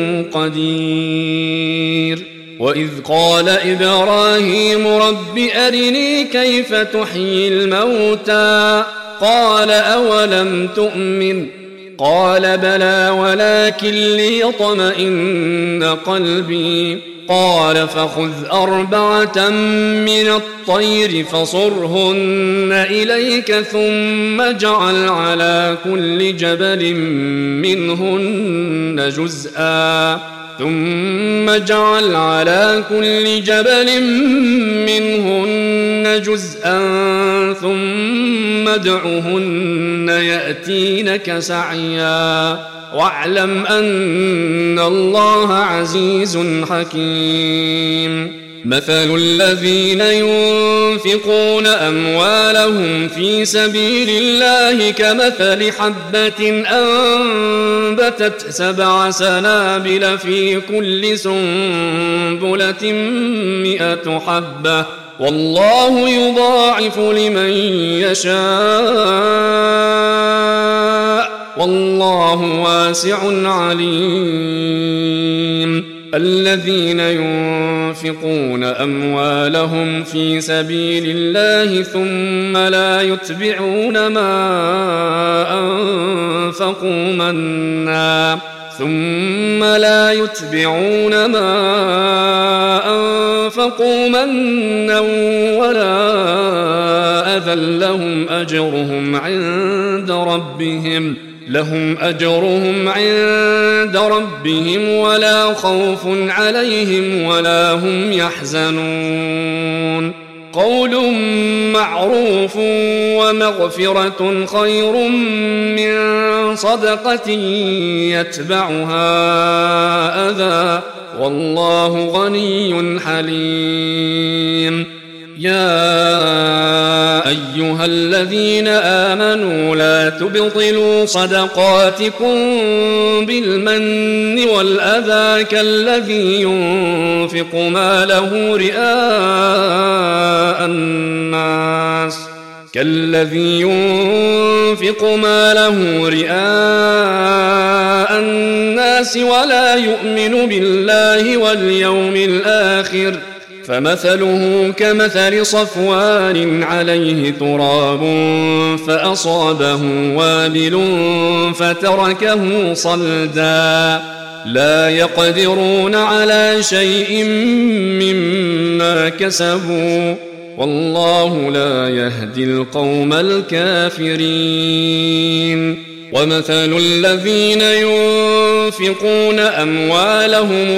قدير. وإذ قال إبراهيم رب أرني كيف تحيي الموتى قال أولم تؤمن قال بلى ولكن ليطمئن قلبي قال فخذ أربعة من الطير فصرهن إليك ثم اجعل على كل جبل منهن جزءا ثم جعل على كل جبل منهن جزءا ثم ادعهن يأتينك سعيا واعلم أن الله عزيز حكيم. مثل الذين ينفقون أموالهم في سبيل الله كمثل حبة أنبتت سبع سنابل في كل سنبلة مئة حبة والله يضاعف لمن يشاء والله واسع عليم. الذين ينفقون أموالهم في سبيل الله ثم لا يتبعون ما أنفقوا منا ثم لا يتبعون ما أنفقوا منا ولا أذى لهم أجرهم عند ربهم لهم أجرهم عند ربهم ولا خوف عليهم ولا هم يحزنون. قول معروف ومغفرة خير من صدقة يتبعها أذى والله غني حليم. يا أيها الذين آمنوا لا تبطلوا صدقاتكم بالمن والأذى كالذي ينفق ماله رئاء الناس كالذي ينفق ماله رئاء الناس ولا يؤمن بالله واليوم الآخر فمثله كمثل صفوان عليه تراب فأصابه وابل فتركه صلدا لا يقدرون على شيء مما كسبوا والله لا يهدي القوم الكافرين. ومثل الذين ينفقون أموالهم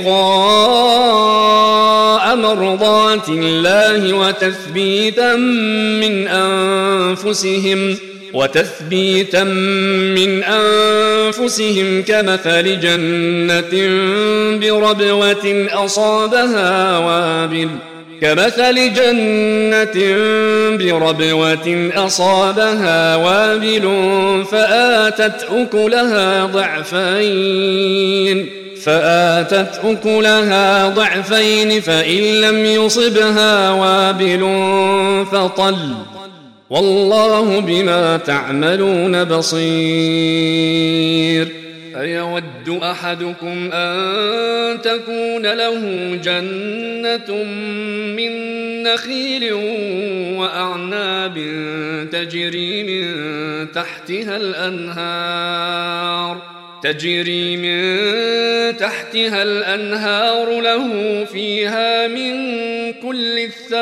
ابتغاء مرضات الله وتثبيتا من أنفسهم وتثبيتا من أنفسهم كمثل جنة بربوة أصابها وابل كمثل جنة بربوة أصابها وابل فآتت أكلها ضعفين فآتت أكلها ضعفين فإن لم يصبها وابل فطل والله بما تعملون بصير. أيود أحدكم أن تكون له جنة من نخيل وأعناب تجري من تحتها الأنهار تجري من تحتها الأنهار له فيها من كل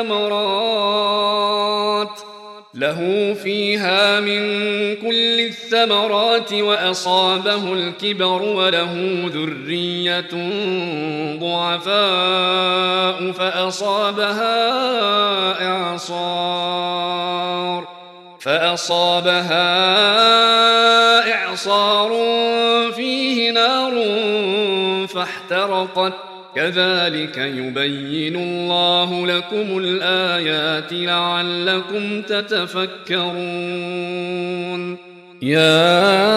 الثمرات له فيها من كل الثمرات وأصابه الكبر وله ذرية ضعفاء فأصابها إعصار فأصابها إعصار فيه نار فاحترقت كذلك يبين الله لكم الآيات لعلكم تتفكرون. يا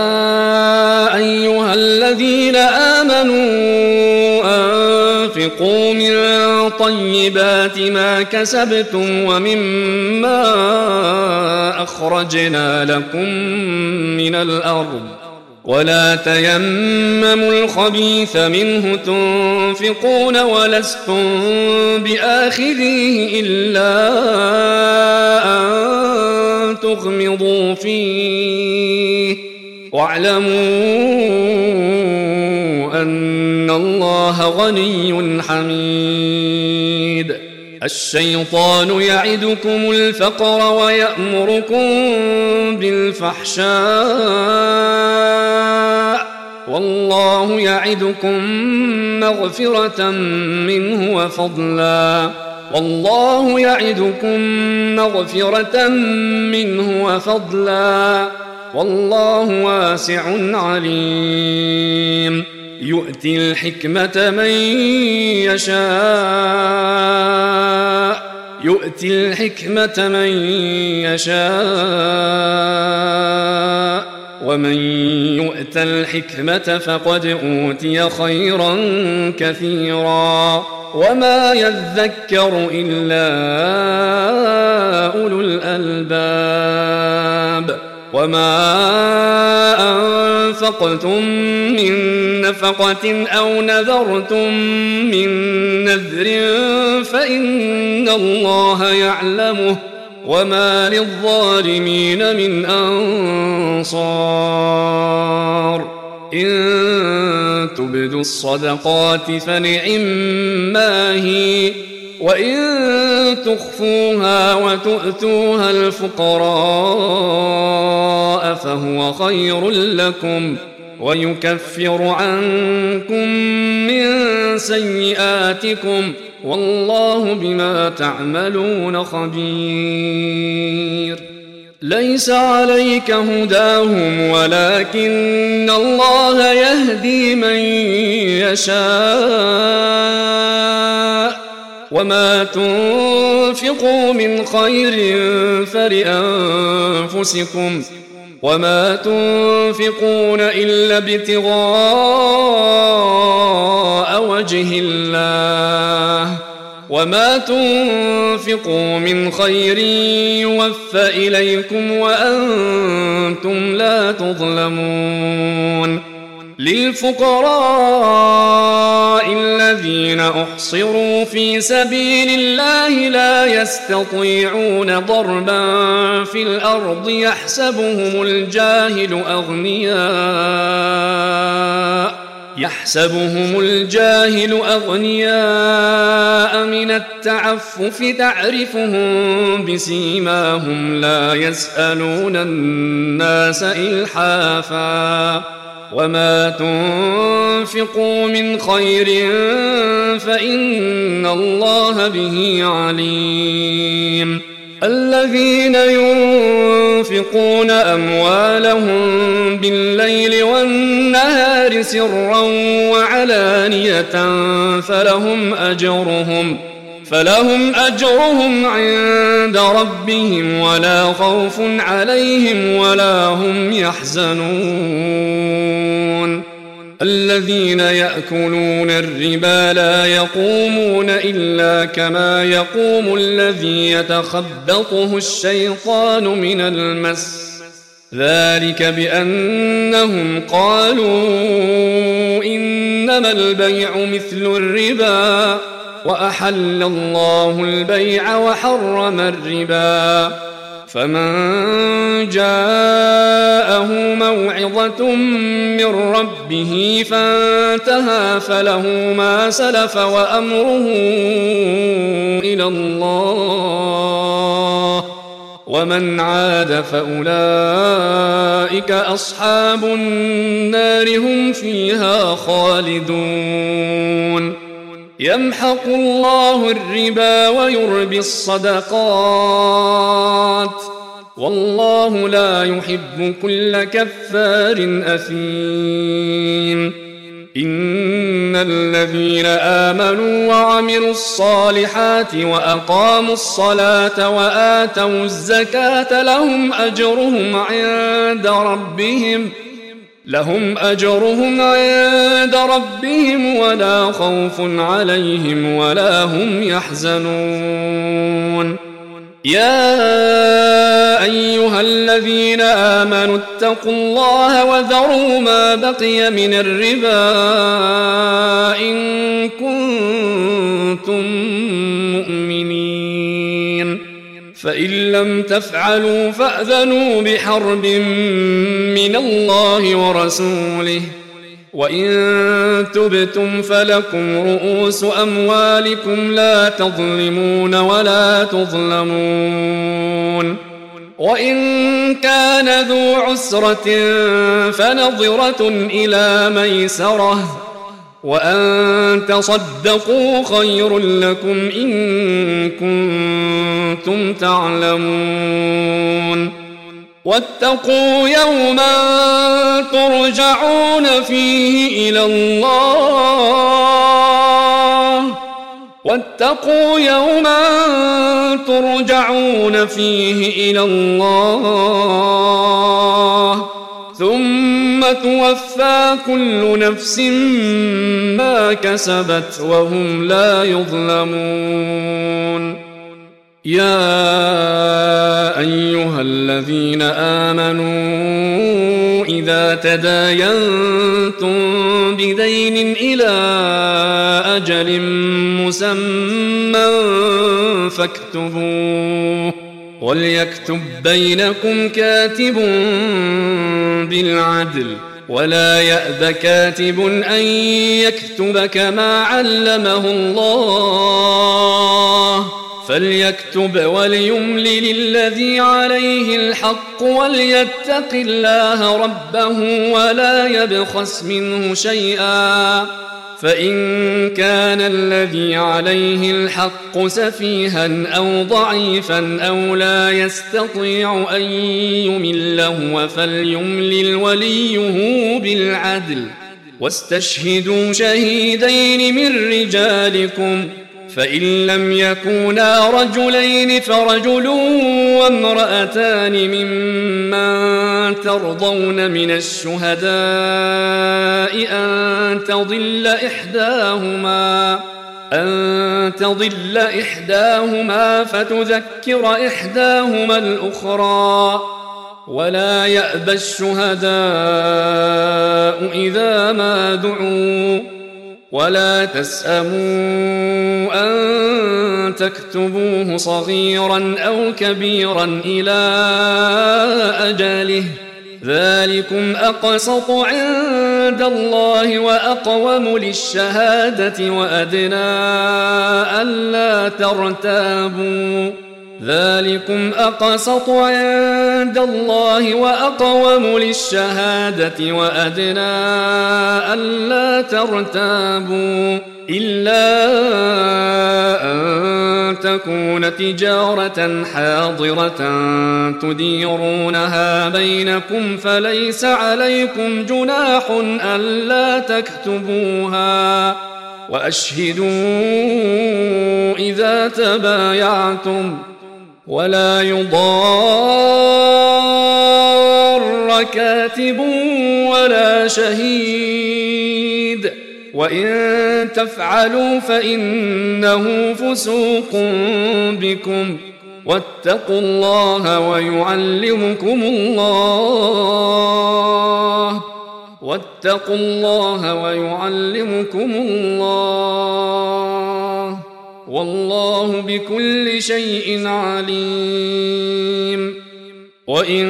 أيها الذين آمنوا أنفقوا من طيبات ما كسبتم ومما أخرجنا لكم من الأرض ولا تيمموا الخبيث منه تنفقون ولستم بآخذيه إلا أن تغمضوا فيه واعلموا أن الله غني حميد. الشيطان يعدكم الفقر ويأمركم بالفحشاء والله يعدكم مغفرة منه وفضلا والله يعدكم مغفرة منه وفضلا والله واسع عليم يؤتي الحكمة من يشاء يؤتي الحكمة من يشاء ومن يؤت الحكمة فقد أوتي خيرا كثيرا وما يذكر إلا أولو الألباب وما أنفقتم من نفقة أو نذرتم من نذر فإن الله يعلمه وما للظالمين من أنصار إن تبدوا الصدقات فنعما هي وإن تخفوها وتؤتوها الفقراء فهو خير لكم ويكفر عنكم من سيئاتكم والله بما تعملون خبير ليس عليك هداهم ولكن الله يهدي من يشاء وما تنفقوا من خير فلأنفسكم وما تنفقون إلا ابتغاء وجه الله وما تنفقوا من خير يوفى إليكم وأنتم لا تظلمون للفقراء الذين أحصروا في سبيل الله لا يستطيعون ضربا في الأرض يحسبهم الجاهل أغنياء يحسبهم الجاهل أغنياء من التعفف تعرفهم بسيماهم لا يسألون الناس إلحافا وما تنفقوا من خير فإن الله به عليم الذين ينفقون أموالهم بالليل والنهار سرا وعلانية فلهم أجرهم فلهم أجرهم عند ربهم ولا خوف عليهم ولا هم يحزنون الذين يأكلون الربا لا يقومون إلا كما يقوم الذي يتخبطه الشيطان من المس ذلك بأنهم قالوا إنما البيع مثل الربا وأحل الله البيع وحرم الربا فمن جاءه موعظة من ربه فانتهى فله ما سلف وأمره إلى الله ومن عاد فأولئك أصحاب النار هم فيها خالدون يمحق الله الربا ويربي الصدقات والله لا يحب كل كفار أثيم إن الذين آمنوا وعملوا الصالحات وأقاموا الصلاة وآتوا الزكاة لهم أجرهم عند ربهم لهم أجرهم عند ربهم ولا خوف عليهم ولا هم يحزنون يا أيها الذين آمنوا اتقوا الله وذروا ما بقي من الربا إن كنتم مؤمنين فإن لم تفعلوا فأذنوا بحرب من الله ورسوله وإن تبتم فلكم رؤوس أموالكم لا تظلمون ولا تظلمون وإن كان ذو عسرة فنظرة إلى ميسرة وأن تصدقوا خير لكم إن كنتم تعلمون واتقوا يوما ترجعون فيه إلى الله واتقوا يوما ترجعون فيه إلى الله ثم توفى كل نفس ما كسبت وهم لا يظلمون يا أيها الذين آمنوا إذا تداينتم بدين إلى أجل مسمى فاكتبوه وليكتب بينكم كاتب بالعدل ولا يأب كاتب أن يكتب كما علمه الله فليكتب وليملل الذي عليه الحق وليتق الله ربه ولا يبخس منه شيئا فإن كان الذي عليه الحق سفيها أو ضعيفا أو لا يستطيع أن يمل هو فليملل وليه بالعدل واستشهدوا شهيدين من رجالكم فإن لم يكونا رجلين فرجل وامرأتان ممن ترضون من الشهداء أن تضل إحداهما أن تضل إحداهما فتذكر إحداهما الأخرى ولا يأبى الشهداء إذا ما دعوا ولا تسأموا أن تكتبوه صغيرا أو كبيرا إلى أجله ذلكم أقسط عند الله وأقوم للشهادة وأدنى ألا ترتابوا ذلكم أقسط عند الله وأقوم للشهادة وأدنى ألا ترتابوا إلا أن تكون تجارة حاضرة تديرونها بينكم فليس عليكم جناح ألا تكتبوها وأشهدوا إذا تبايعتم ولا يضار كاتب ولا شهيد وإن تفعلوا فإنه فسوق بكم واتقوا الله ويعلمكم الله واتقوا الله ويعلمكم الله والله بكل شيء عليم وإن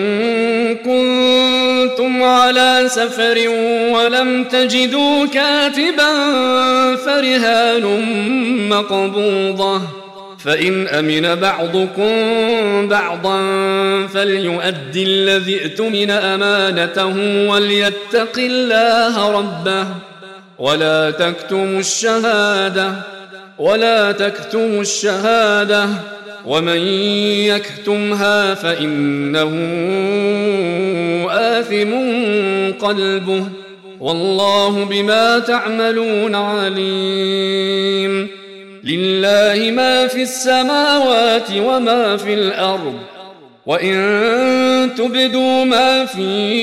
كنتم على سفر ولم تجدوا كاتبا فرهان مقبوضة فإن أمن بعضكم بعضا فليؤدي الذي ائتمن أمانته وليتق الله ربه ولا تكتموا الشهادة ولا تكتموا الشهادة ومن يكتمها فإنه آثم قلبه والله بما تعملون عليم لله ما في السماوات وما في الأرض وإن تبدوا ما في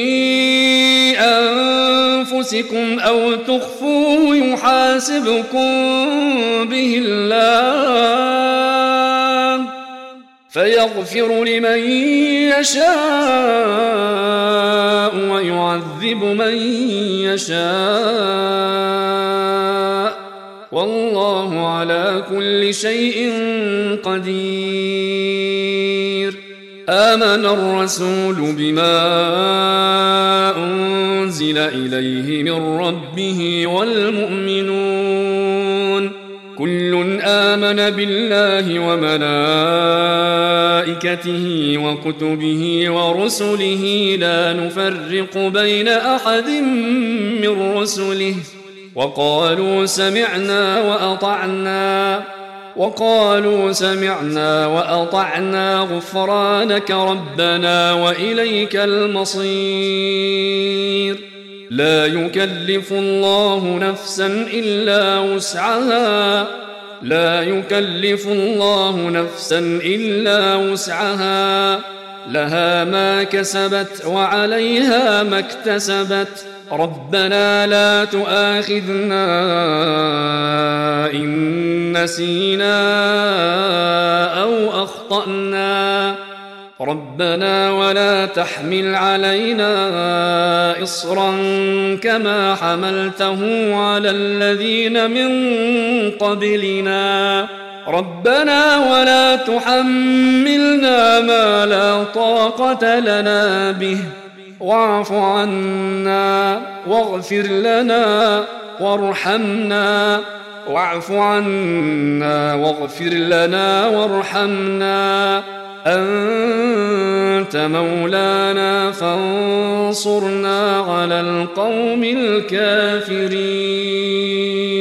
أنفسكم أو تخفوه يحاسبكم به الله فيغفر لمن يشاء ويعذب من يشاء والله على كل شيء قدير آمن الرسول بما أنزل إليه من ربه والمؤمنون كل آمن بالله وملائكته وكتبه ورسله لا نفرق بين أحد من رسله وقالوا سمعنا وأطعنا وقالوا سمعنا وأطعنا غفرانك ربنا وإليك المصير لا يكلف الله نفسا إلا وسعها لا يكلف الله نفسا إلا وسعها لها ما كسبت وعليها ما اكتسبت ربنا لا تؤاخذنا إن نسينا أو أخطأنا ربنا ولا تحمل علينا إصرا كما حملته على الذين من قبلنا ربنا ولا تحملنا ما لا طاقة لنا به واعف عنا واغفر لنا وارحمنا واعف عنا واغفر لنا وارحمنا أنت مولانا فانصرنا على القوم الكافرين.